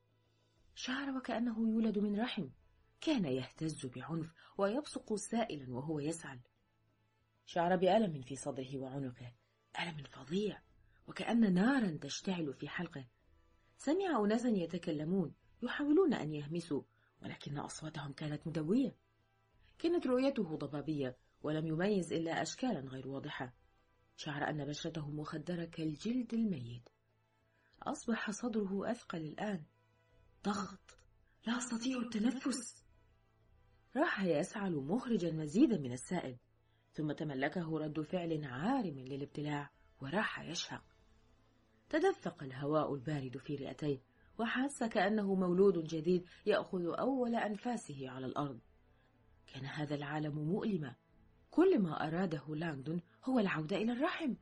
Speaker 1: شعر وكأنه يولد من رحم. كان يهتز بعنف ويبصق سائلا وهو يسعل. شعر بألم في صدره وعنقه، ألم فظيع وكأن نارا تشتعل في حلقه. سمع أناسا يتكلمون يحاولون أن يهمسوا، ولكن أصواتهم كانت مدوية. كانت رؤيته ضبابية ولم يميز إلا أشكالا غير واضحة. شعر أن بشرته مخدرة كالجلد الميت. أصبح صدره أثقل الآن. ضغط، لا أستطيع التنفس. راح يسعل مخرجا مزيدا من السائل، ثم تملكه رد فعل عارم للابتلاع وراح يشهق. تدفق الهواء البارد في رئتيه، وحس كأنه مولود جديد يأخذ أول أنفاسه على الأرض. كان هذا العالم مؤلما. كل ما أراده لانغدون هو العودة إلى الرحم.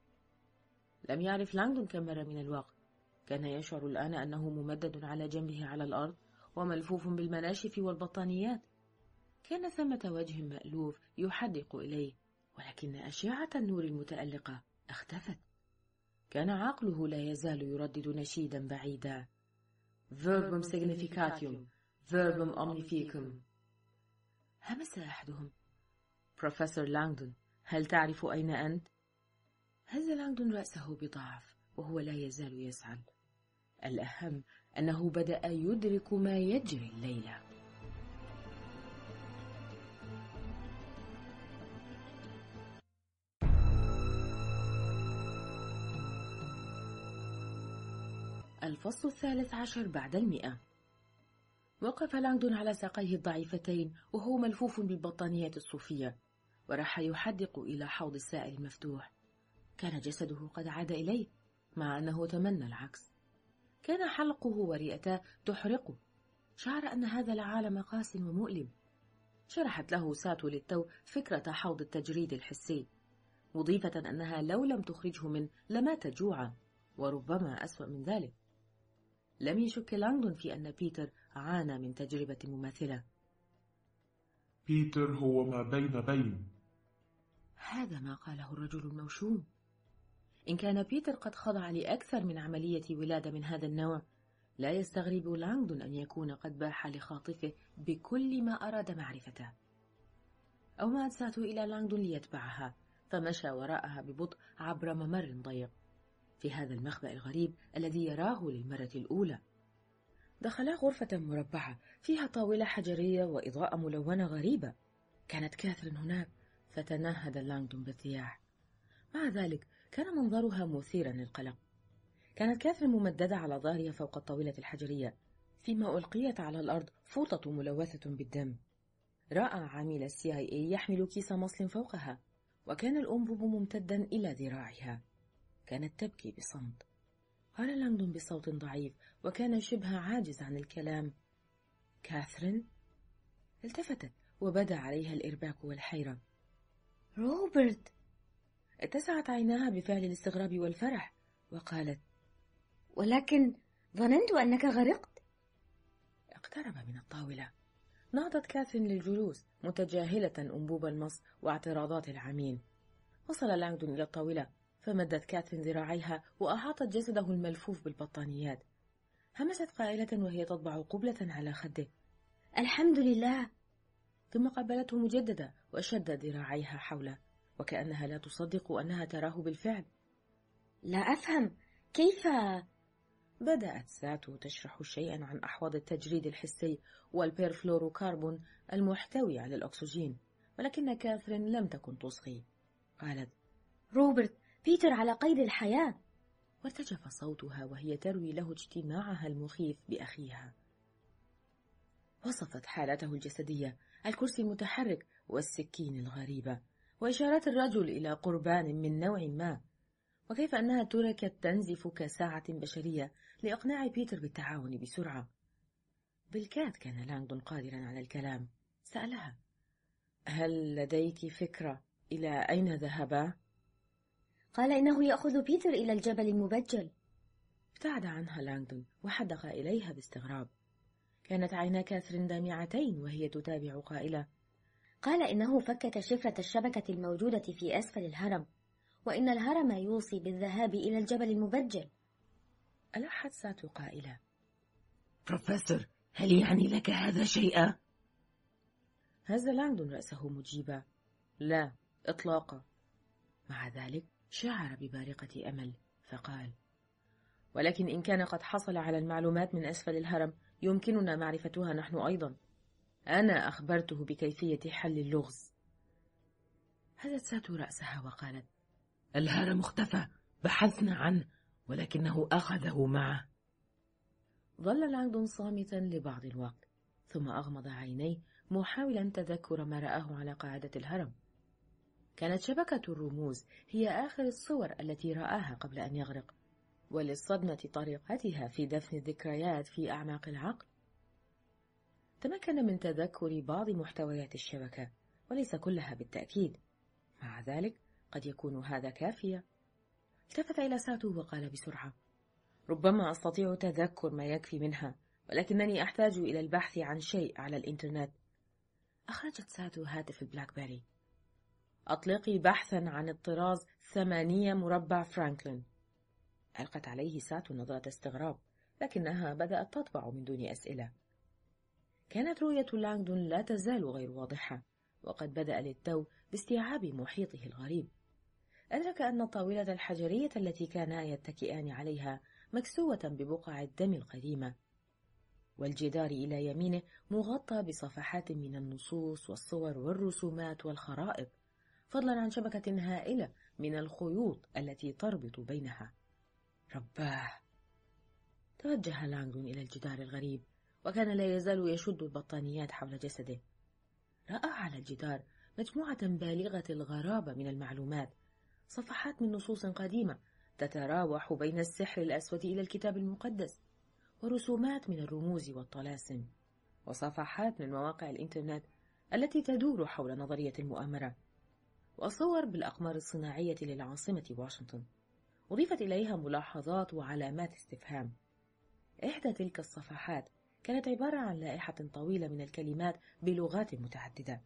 Speaker 1: لم يعرف لانغدون كم مرة من الوقت كان يشعر الآن أنه ممدد على جنبه على الأرض، وملفوف بالمناشف والبطانيات. كان ثمة وجه مألوف يحدق إليه، ولكن أشعة النور المتألقة اختفت. كان عقله لا يزال يردد نشيدا بعيدا: verbum significatium verbum omnificum. همس أحدهم: بروفيسور لانغدون، هل تعرف أين أنت؟ هز لانغدون رأسه بضعف وهو لا يزال يسعل. الأهم أنه بدأ يدرك ما يجري الليلة. الفصل 13 بعد 100. وقف لانغدون على ساقيه الضعيفتين وهو ملفوف بالبطانيات الصوفية، وراح يحدق إلى حوض السائل المفتوح. كان جسده قد عاد إليه، مع أنه تمنى العكس. كان حلقه ورئتاه تحرقه. شعر أن هذا العالم قاس ومؤلم. شرحت له ساتو للتو فكرة حوض التجريد الحسي، مضيفة أنها لو لم تخرجه منه لمات جوعا، وربما أسوأ من ذلك. لم يشك لانغدون في أن بيتر عانى من تجربة مماثلة.
Speaker 4: بيتر هو ما بين.
Speaker 1: هذا ما قاله الرجل الموشوم. إن كان بيتر قد خضع لأكثر من عملية ولادة من هذا النوع، لا يستغرب لانغدون أن يكون قد باح لخاطفه بكل ما أراد معرفته. أومأت ساتو إلى لانغدون ليتبعها، فمشى وراءها ببطء عبر ممر ضيق في هذا المخبأ الغريب الذي يراه للمرة الأولى. دخلا غرفة مربعة فيها طاولة حجرية وإضاءة ملونة غريبة. كانت كاثرين هناك، فتنهد لانغدون بارتياح. مع ذلك كان منظرها مثيرا للقلق. كانت كاثرين ممددة على ظهرها فوق الطاولة الحجرية، فيما ألقيت على الأرض فوطة ملوثة بالدم. رأى عامل CIA يحمل كيس مصل فوقها، وكان الأنبوب ممتدا إلى ذراعها. كانت تبكي بصمت. قال لانغدون بصوت ضعيف وكان شبه عاجز عن الكلام: كاثرين؟ التفتت وبدا عليها الإرباك والحيرة.
Speaker 3: روبرت!
Speaker 1: اتسعت عيناها بفعل الاستغراب والفرح وقالت:
Speaker 3: ولكن ظننت أنك غرقت.
Speaker 1: اقترب من الطاولة. نهضت كاثرين للجلوس متجاهلة أنبوب المص واعتراضات العميل. وصل لانغدون إلى الطاولة، فمدت كاثرين ذراعيها وأحاطت جسده الملفوف بالبطانيات. همست قائلة وهي تطبع قبلة على خده:
Speaker 3: الحمد لله.
Speaker 1: ثم قبلته مجددا وشدت ذراعيها حوله، وكأنها لا تصدق أنها تراه بالفعل.
Speaker 3: لا أفهم، كيف؟
Speaker 1: بدأت ساتو تشرح شيئا عن أحواض التجريد الحسي والبيرفلوروكربون المحتوي على الأكسجين، ولكن كاثرين لم تكن تصغي. قالت:
Speaker 3: روبرت، بيتر على قيد الحياة.
Speaker 1: وارتجف صوتها وهي تروي له اجتماعها المخيف بأخيها. وصفت حالته الجسدية: الكرسي المتحرك والسكين الغريبة، وإشارات الرجل إلى قربان من نوع ما، وكيف أنها تركت تنزف كساعة بشرية لإقناع بيتر بالتعاون بسرعة. بالكاد كان لانغدون قادرا على الكلام. سألها: هل لديك فكرة إلى أين ذهبا؟
Speaker 3: قال إنه يأخذ بيتر إلى الجبل المبجل.
Speaker 1: ابتعد عنها لانغدون وحدق إليها باستغراب. كانت عينا كاثرين دامعتين وهي تتابع قائلة:
Speaker 3: قال إنه فكك شفرة الشبكة الموجودة في أسفل الهرم، وإن الهرم يوصي بالذهاب إلى الجبل المبجل.
Speaker 1: ألحت ساتو قائلة:
Speaker 2: بروفيسور، هل يعني لك هذا شيئا؟
Speaker 1: هز لانغدون رأسه مجيبا: لا إطلاقا. مع ذلك شعر ببارقة أمل فقال: ولكن إن كان قد حصل على المعلومات من أسفل الهرم يمكننا معرفتها نحن أيضا. أنا أخبرته بكيفية حل اللغز. هزت ساتو رأسها وقالت:
Speaker 2: الهرم اختفى، بحثنا عنه ولكنه أخذه معه.
Speaker 1: ظل لانغدون صامتا لبعض الوقت، ثم أغمض عينيه محاولا تذكر ما رآه على قاعدة الهرم. كانت شبكة الرموز هي آخر الصور التي رآها قبل أن يغرق، وللصدمة طريقتها في دفن الذكريات في أعماق العقل. تمكن من تذكر بعض محتويات الشبكة وليس كلها بالتأكيد، مع ذلك قد يكون هذا كافيا. التفت إلى ساتو وقال بسرعة: ربما أستطيع تذكر ما يكفي منها، ولكنني أحتاج إلى البحث عن شيء على الإنترنت. أخرجت ساتو هاتف بلاك بيري. أطلقي بحثا عن الطراز 8 مربع فرانكلين. ألقت عليه ساتو نظرة استغراب، لكنها بدأت تطبع من دون أسئلة. كانت رؤية لانغدون لا تزال غير واضحة، وقد بدأ للتو باستيعاب محيطه الغريب. أدرك أن الطاولة الحجرية التي كانا يتكئان عليها مكسوة ببقع الدم القديمة، والجدار إلى يمينه مغطى بصفحات من النصوص والصور والرسومات والخرائط، فضلا عن شبكة هائلة من الخيوط التي تربط بينها. رباه! توجه لانغدون إلى الجدار الغريب، وكان لا يزال يشد البطانيات حول جسده. رأى على الجدار مجموعة بالغة الغرابة من المعلومات، صفحات من نصوص قديمة تتراوح بين السحر الأسود إلى الكتاب المقدس، ورسومات من الرموز والطلاسم، وصفحات من مواقع الإنترنت التي تدور حول نظرية المؤامرة، وصور بالأقمار الصناعية للعاصمة واشنطن. أضيفت إليها ملاحظات وعلامات استفهام. إحدى تلك الصفحات كانت عبارة عن لائحة طويلة من الكلمات بلغات متعددة.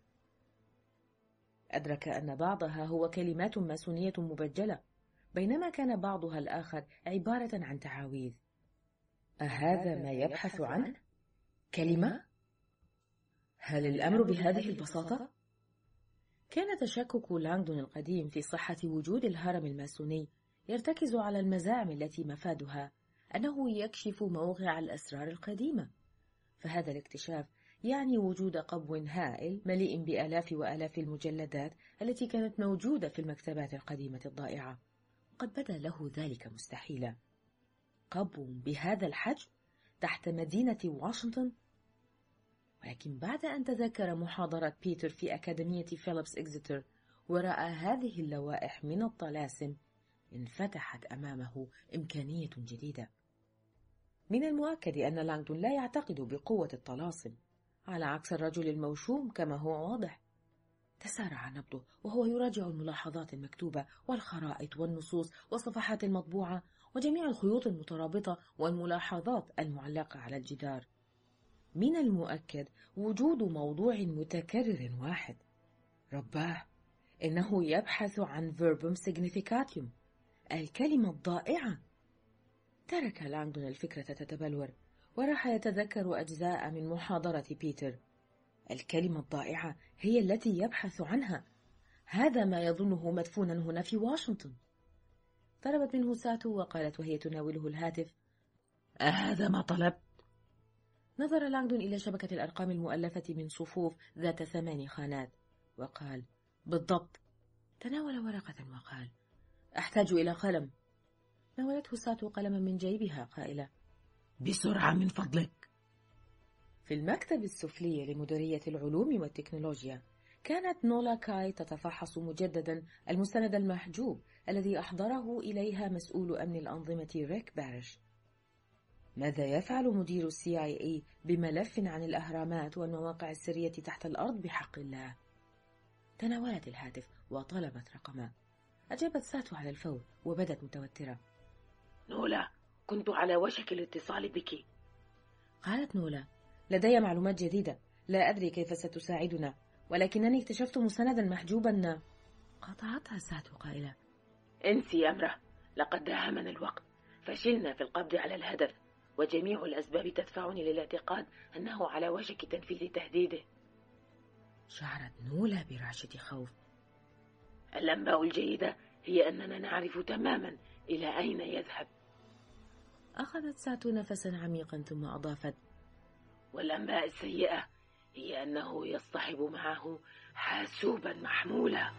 Speaker 1: أدرك أن بعضها هو كلمات ماسونية مبجلة، بينما كان بعضها الآخر عبارة عن تعاويذ. أهذا ما يبحث عنه؟ كلمة؟ هل الأمر بهذه البساطة؟ كان تشكك لانغدون القديم في صحة وجود الهرم الماسوني يرتكز على المزاعم التي مفادها أنه يكشف موقع الأسرار القديمة، فهذا الاكتشاف يعني وجود قبو هائل مليء بآلاف وآلاف المجلدات التي كانت موجودة في المكتبات القديمة الضائعة، وقد بدا له ذلك مستحيلا. قبو بهذا الحجم تحت مدينة واشنطن؟ ولكن بعد أن تذكر محاضرة بيتر في أكاديمية فيليبس إكزيتر ورأى هذه اللوائح من الطلاسم، انفتحت أمامه إمكانية جديدة. من المؤكد أن لانغدون لا يعتقد بقوة الطلاسم، على عكس الرجل الموشوم كما هو واضح. تسارع نبضه وهو يراجع الملاحظات المكتوبة والخرائط والنصوص والصفحات المطبوعة وجميع الخيوط المترابطة والملاحظات المعلقة على الجدار. من المؤكد وجود موضوع متكرر واحد. رباه! إنه يبحث عن verbum significatum، الكلمة الضائعة. ترك لانغدون الفكرة تتبلور، وراح يتذكر أجزاء من محاضرة بيتر. الكلمة الضائعة هي التي يبحث عنها. هذا ما يظنه مدفونا هنا في واشنطن. طلبت منه ساتو وقالت وهي تناوله الهاتف:
Speaker 2: أهذا ما طلبت؟
Speaker 1: نظر لانغدون إلى شبكة الأرقام المؤلفة من صفوف ذات 8 خانات وقال: بالضبط. تناول ورقة وقال: أحتاج إلى قلم. ناولته ساتو قلما من جيبها قائلة:
Speaker 2: بسرعة من فضلك.
Speaker 1: في المكتب السفلي لمديرية العلوم والتكنولوجيا كانت نولا كاي تتفحص مجددا المستند المحجوب الذي أحضره إليها مسؤول أمن الأنظمة ريك باريش. ماذا يفعل مدير CIA بملف عن الأهرامات والمواقع السرية تحت الأرض بحق الله؟ تناولت الهاتف وطلبت رقمه. أجابت ساتو على الفور وبدت متوترة.
Speaker 2: نولا، كنت على وشك الاتصال بك.
Speaker 1: قالت نولا: لدي معلومات جديدة، لا أدري كيف ستساعدنا، ولكنني اكتشفت مستندا محجوبا. قطعتها ساتو قائلة:
Speaker 2: انسي أمره، لقد داهمنا الوقت، فشلنا في القبض على الهدف، وجميع الأسباب تدفعني للاعتقاد أنه على وشك تنفيذ تهديده.
Speaker 1: شعرت نولا برعشة خوف.
Speaker 2: الأنباء الجيدة هي أننا نعرف تماما إلى أين يذهب.
Speaker 1: أخذت ساتو نفسا عميقا ثم أضافت:
Speaker 2: والأنباء السيئة هي أنه يصطحب معه حاسوبا محمولا.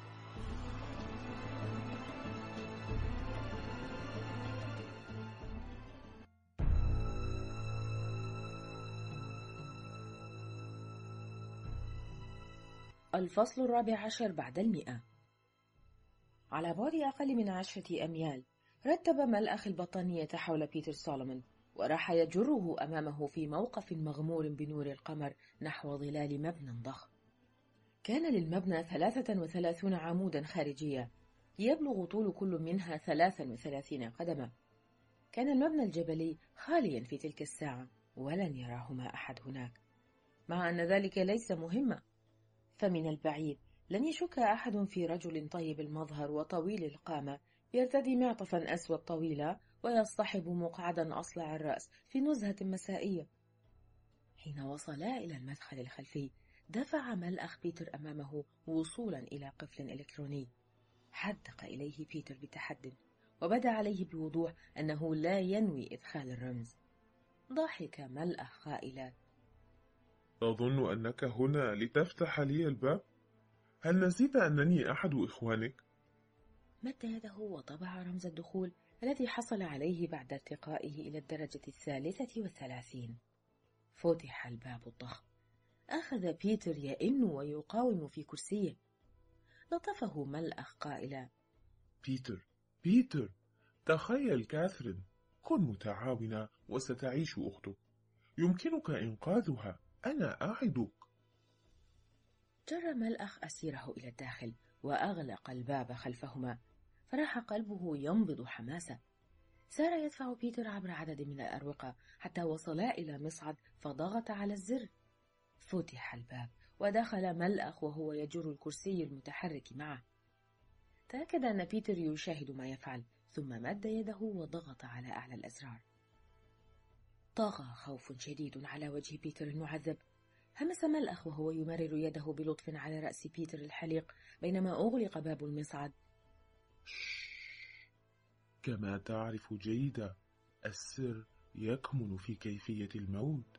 Speaker 1: الفصل 14 بعد 100. على بعد أقل من 10 أميال رتب ملأخ البطانية حول بيتر سولومون، وراح يجره أمامه في موقف مغمور بنور القمر نحو ظلال مبنى ضخم. كان للمبنى 33 عمودا خارجية يبلغ طول كل منها 33 قدما. كان المبنى الجبلي خاليا في تلك الساعة، ولن يراهما أحد هناك، مع أن ذلك ليس مهما، فمن البعيد لن يشك أحد في رجل طيب المظهر وطويل القامة يرتدي معطفا أسود طويلا ويصطحب مقعدا أصلع الرأس في نزهة مسائية. حين وصلا إلى المدخل الخلفي دفع ملأخ بيتر أمامه وصولا إلى قفل إلكتروني. حدق إليه بيتر بتحد، وبدا عليه بوضوح أنه لا ينوي إدخال الرمز. ضحك ملأخ قائلا:
Speaker 4: أظن أنك هنا لتفتح لي الباب؟ هل نسيت أنني أحد إخوانك؟
Speaker 1: مد يده وطبع رمز الدخول الذي حصل عليه بعد ارتقائه إلى الدرجة 33. فتح الباب الضخم. أخذ بيتر يئن ويقاوم في كرسيه. لطفه ملأخ قائلا:
Speaker 4: بيتر، تخيل كاثرين، كن متعاونا وستعيش أختك، يمكنك إنقاذها، أنا أعدك.
Speaker 1: جر ملأخ أسيره إلى الداخل وأغلق الباب خلفهما، فراح قلبه ينبض حماسة. سار يدفع بيتر عبر عدد من الأروقة حتى وصلا إلى مصعد، فضغط على الزر. فتح الباب ودخل ملأخ وهو يجر الكرسي المتحرك معه. تأكد أن بيتر يشاهد ما يفعل، ثم مد يده وضغط على أعلى الأزرار. طغى خوف شديد على وجه بيتر المعذب. همس ملأخ وهو يمرر يده بلطف على رأس بيتر الحليق بينما أغلق باب المصعد.
Speaker 4: كما تعرف جيدا، السر يكمن في كيفية الموت.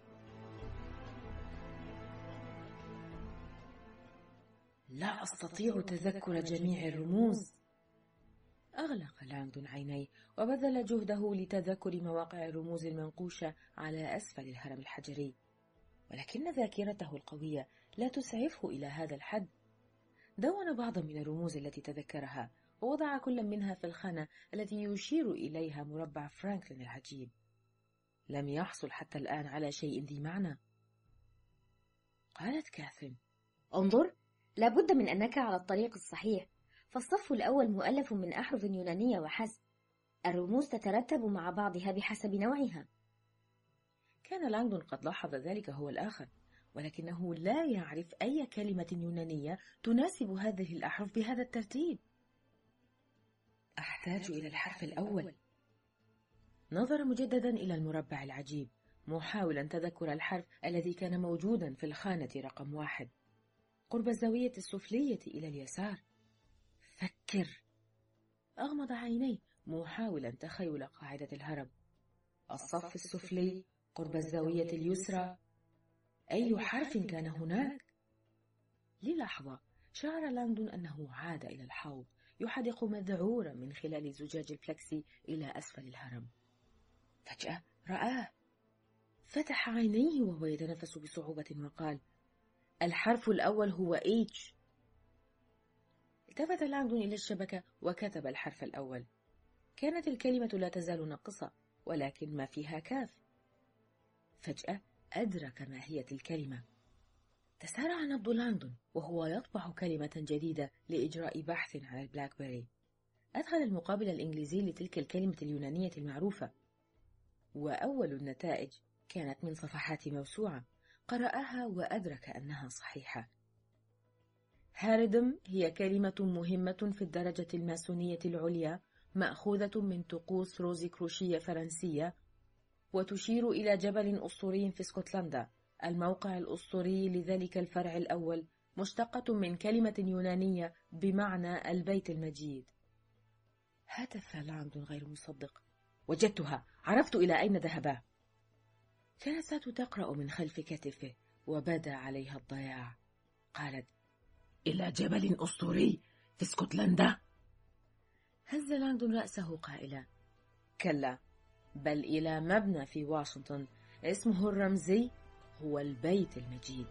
Speaker 1: لا أستطيع تذكر جميع الرموز. أغلق لانغدون عينيه وبذل جهده لتذكر مواقع الرموز المنقوشة على أسفل الهرم الحجري، ولكن ذاكرته القوية لا تسعفه إلى هذا الحد. دون بعضا من الرموز التي تذكرها ووضع كل منها في الخانة التي يشير إليها مربع فرانكلين العجيب. لم يحصل حتى الآن على شيء ذي معنى. قالت كاثرين:
Speaker 3: انظر، لابد من أنك على الطريق الصحيح، فالصف الأول مؤلف من أحرف يونانية وحسب. الرموز تترتب مع بعضها بحسب نوعها.
Speaker 1: كان لانغدون قد لاحظ ذلك هو الآخر، ولكنه لا يعرف أي كلمة يونانية تناسب هذه الأحرف بهذا الترتيب. أحتاج إلى الحرف الأول. نظر مجددا إلى المربع العجيب، محاولا تذكر الحرف الذي كان موجودا في الخانة رقم 1 قرب الزاوية السفلية إلى اليسار. فكر. أغمض عينيه محاولا تخيل قاعدة الهرم. الصف السفلي قرب الزاوية اليسرى. أي حرف كان هناك؟ للحظة شعر لانغدون أنه عاد إلى الحوض يحدق مذعورا من خلال زجاج البلكسي إلى أسفل الهرم. فجأة رآه. فتح عينيه وهو يتنفس بصعوبة وقال: الحرف الأول هو H. التفت لانغدون إلى الشبكة وكتب الحرف الأول. كانت الكلمة لا تزال ناقصة، ولكن ما فيها كاف. فجأة أدرك ماهية الكلمة. تسارع نبض لانغدون وهو يطبع كلمة جديدة لإجراء بحث على البلاك بيري. أدخل المقابل الإنجليزي لتلك الكلمة اليونانية المعروفة، وأول النتائج كانت من صفحات موسوعة. قرأها وأدرك أنها صحيحة. هاردم هي كلمة مهمة في الدرجة الماسونية العليا، مأخوذة من طقوس روزي كروشية فرنسية، وتشير إلى جبل أسطوري في اسكتلندا، الموقع الأسطوري لذلك الفرع الأول، مشتقة من كلمة يونانية بمعنى البيت المجيد. هتف لانغدون غير مصدق: وجدتها! عرفت إلى أين ذهبا. كانت ساتو تقرأ من خلف كتفه وبدا عليها الضياع. قالت: إلى جبل أسطوري في اسكتلندا؟ هز لانغدون رأسه قائلا: كلا، بل إلى مبنى في واشنطن اسمه الرمزي هو البيت المجيد.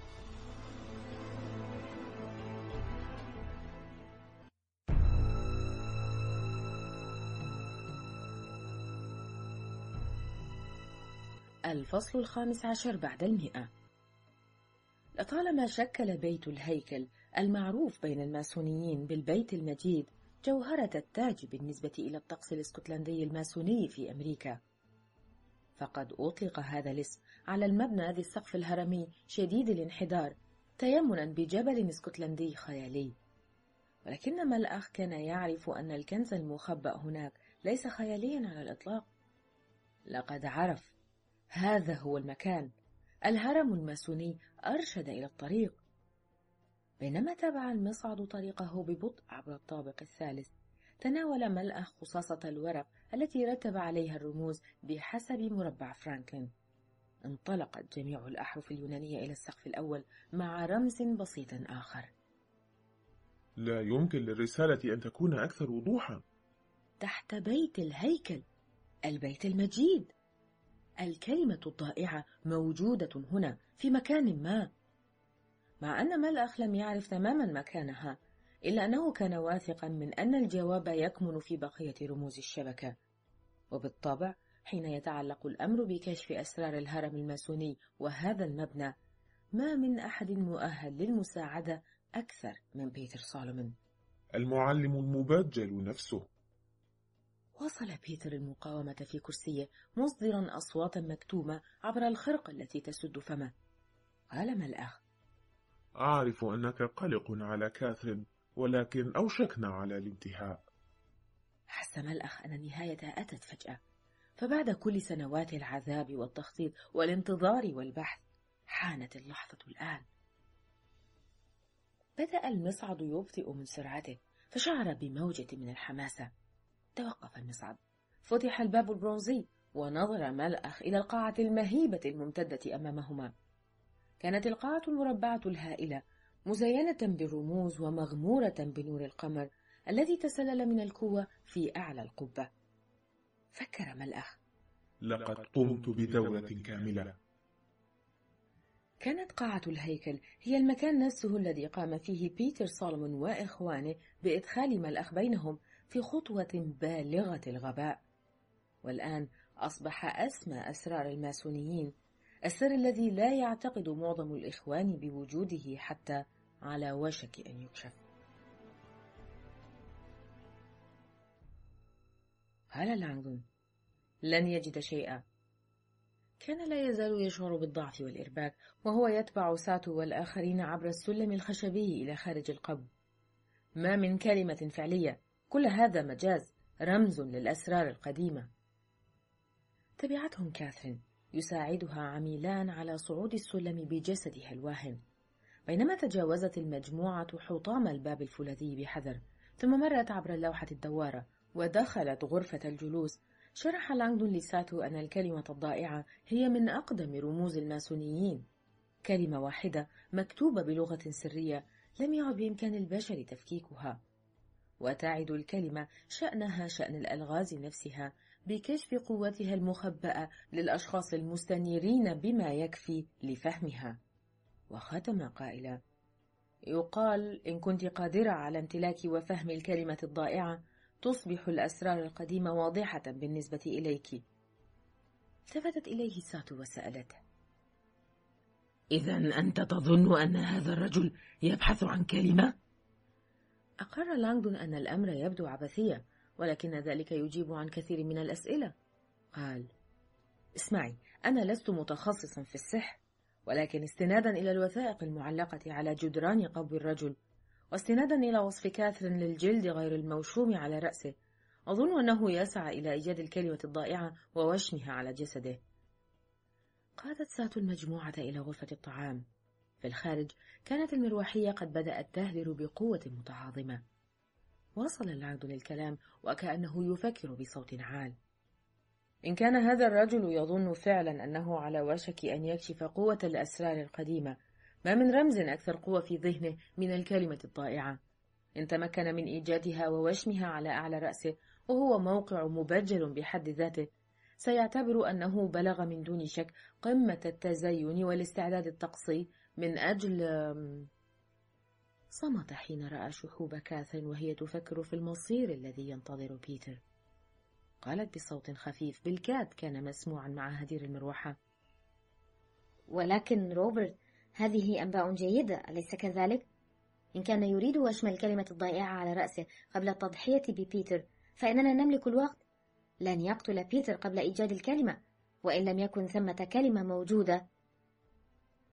Speaker 1: الفصل 15 بعد 100. لطالما شكل بيت الهيكل المعروف بين الماسونيين بالبيت المجيد جوهرة التاج بالنسبة إلى الطقس الاسكتلندي الماسوني في أمريكا، فقد أطلق هذا الاسم على المبنى ذي السقف الهرمي شديد الانحدار تيمنا بجبل اسكتلندي خيالي. ولكن ملأخ كان يعرف أن الكنز المخبأ هناك ليس خياليا على الإطلاق. لقد عرف، هذا هو المكان. الهرم الماسوني أرشد إلى الطريق. بينما تابع المصعد طريقه ببطء عبر الطابق الثالث، تناول ملأخ خصاصة الورق التي رتب عليها الرموز بحسب مربع فرانكلين. انطلقت جميع الأحرف اليونانية إلى السقف الأول مع رمز بسيط آخر.
Speaker 4: لا يمكن للرسالة أن تكون أكثر وضوحا.
Speaker 1: تحت بيت الهيكل، البيت المجيد. الكلمة الضائعة موجودة هنا في مكان ما. مع أن ملأخ لم يعرف تماما مكانها، إلا أنه كان واثقا من أن الجواب يكمن في بقية رموز الشبكة. وبالطبع حين يتعلق الأمر بكشف أسرار الهرم الماسوني وهذا المبنى، ما من أحد مؤهل للمساعدة أكثر من بيتر سولومون،
Speaker 4: المعلم المبجل نفسه.
Speaker 1: واصل بيتر المقاومة في كرسيه مصدرا أصواتا مكتومة عبر الخرقة التي تسد فمه. قال ملأخ:
Speaker 4: أعرف أنك قلق على كاثرين، ولكن أوشكنا على الانتهاء.
Speaker 1: حس ملأخ أن النهاية أتت فجأة، فبعد كل سنوات العذاب والتخطيط والانتظار والبحث حانت اللحظة الآن. بدأ المصعد يبطئ من سرعته، فشعر بموجة من الحماسة. توقف المصعد، فتح الباب البرونزي، ونظر ملأخ إلى القاعة المهيبة الممتدة أمامهما. كانت القاعة المربعة الهائلة مزينة بالرموز ومغمورة بنور القمر الذي تسلل من الكوة في أعلى القبة. فكر ملأخ:
Speaker 4: لقد قمت بدورة كاملة.
Speaker 1: كانت قاعة الهيكل هي المكان نفسه الذي قام فيه بيتر سولومون وإخوانه بإدخال ملأخ بينهم في خطوة بالغة الغباء. والآن أصبح أسمى أسرار الماسونيين، السر الذي لا يعتقد معظم الإخوان بوجوده حتى على وشك أن يكشف. قال لانغدون: لن يجد شيئا. كان لا يزال يشعر بالضعف والإرباك وهو يتبع ساتو والآخرين عبر السلم الخشبي إلى خارج القبو. ما من كلمة فعلية، كل هذا مجاز، رمز للأسرار القديمة. تبعتهم كاثرين، يساعدها عميلان على صعود السلم بجسدها الواهن. بينما تجاوزت المجموعة حطام الباب الفولاذي بحذر، ثم مرت عبر اللوحة الدوارة ودخلت غرفة الجلوس، شرح لانغدون لساتو أن الكلمة الضائعة هي من أقدم رموز الماسونيين، كلمة واحدة مكتوبة بلغة سرية لم يعد بإمكان البشر تفكيكها، وتعد الكلمة شأنها شأن الألغاز نفسها بكشف قوتها المخبأة للأشخاص المستنيرين بما يكفي لفهمها. وختم قائلا: يقال إن كنت قادرة على امتلاك وفهم الكلمة الضائعة تصبح الأسرار القديمة واضحة بالنسبة إليك. التفتت إليه ساتو وسألته:
Speaker 2: إذن أنت تظن أن هذا الرجل يبحث عن كلمة؟
Speaker 1: أقر لانغدون أن الأمر يبدو عبثيا، ولكن ذلك يجيب عن كثير من الأسئلة. قال: اسمعي، أنا لست متخصصا في السحر، ولكن استنادا إلى الوثائق المعلقة على جدران قبو الرجل، واستنادا إلى وصف كاثرين للجلد غير الموشوم على رأسه، أظن أنه يسعى إلى إيجاد الكلمة الضائعة ووشمها على جسده. قادت ساتو المجموعة إلى غرفة الطعام. في الخارج كانت المروحية قد بدأت تهدر بقوة متعاظمة. واصل لانغدون الكلام وكأنه يفكر بصوت عال: إن كان هذا الرجل يظن فعلا أنه على وشك أن يكشف قوة الأسرار القديمة، ما من رمز أكثر قوة في ذهنه من الكلمة الضائعة. إن تمكن من إيجادها ووشمها على أعلى رأسه، وهو موقع مبجل بحد ذاته، سيعتبر أنه بلغ من دون شك قمة التزين والاستعداد الطقسي من أجل... صمت حين رأى شحوب كاثرين وهي تفكر في المصير الذي ينتظر بيتر. قالت بصوت خفيف بالكاد كان مسموعا مع هدير المروحة:
Speaker 3: ولكن روبرت، هذه أنباء جيدة، أليس كذلك؟ إن كان يريد وشم الكلمة الضائعة على رأسه قبل التضحية ببيتر، فإننا نملك الوقت. لن يقتل بيتر قبل إيجاد الكلمة، وإن لم يكن ثمة كلمة موجودة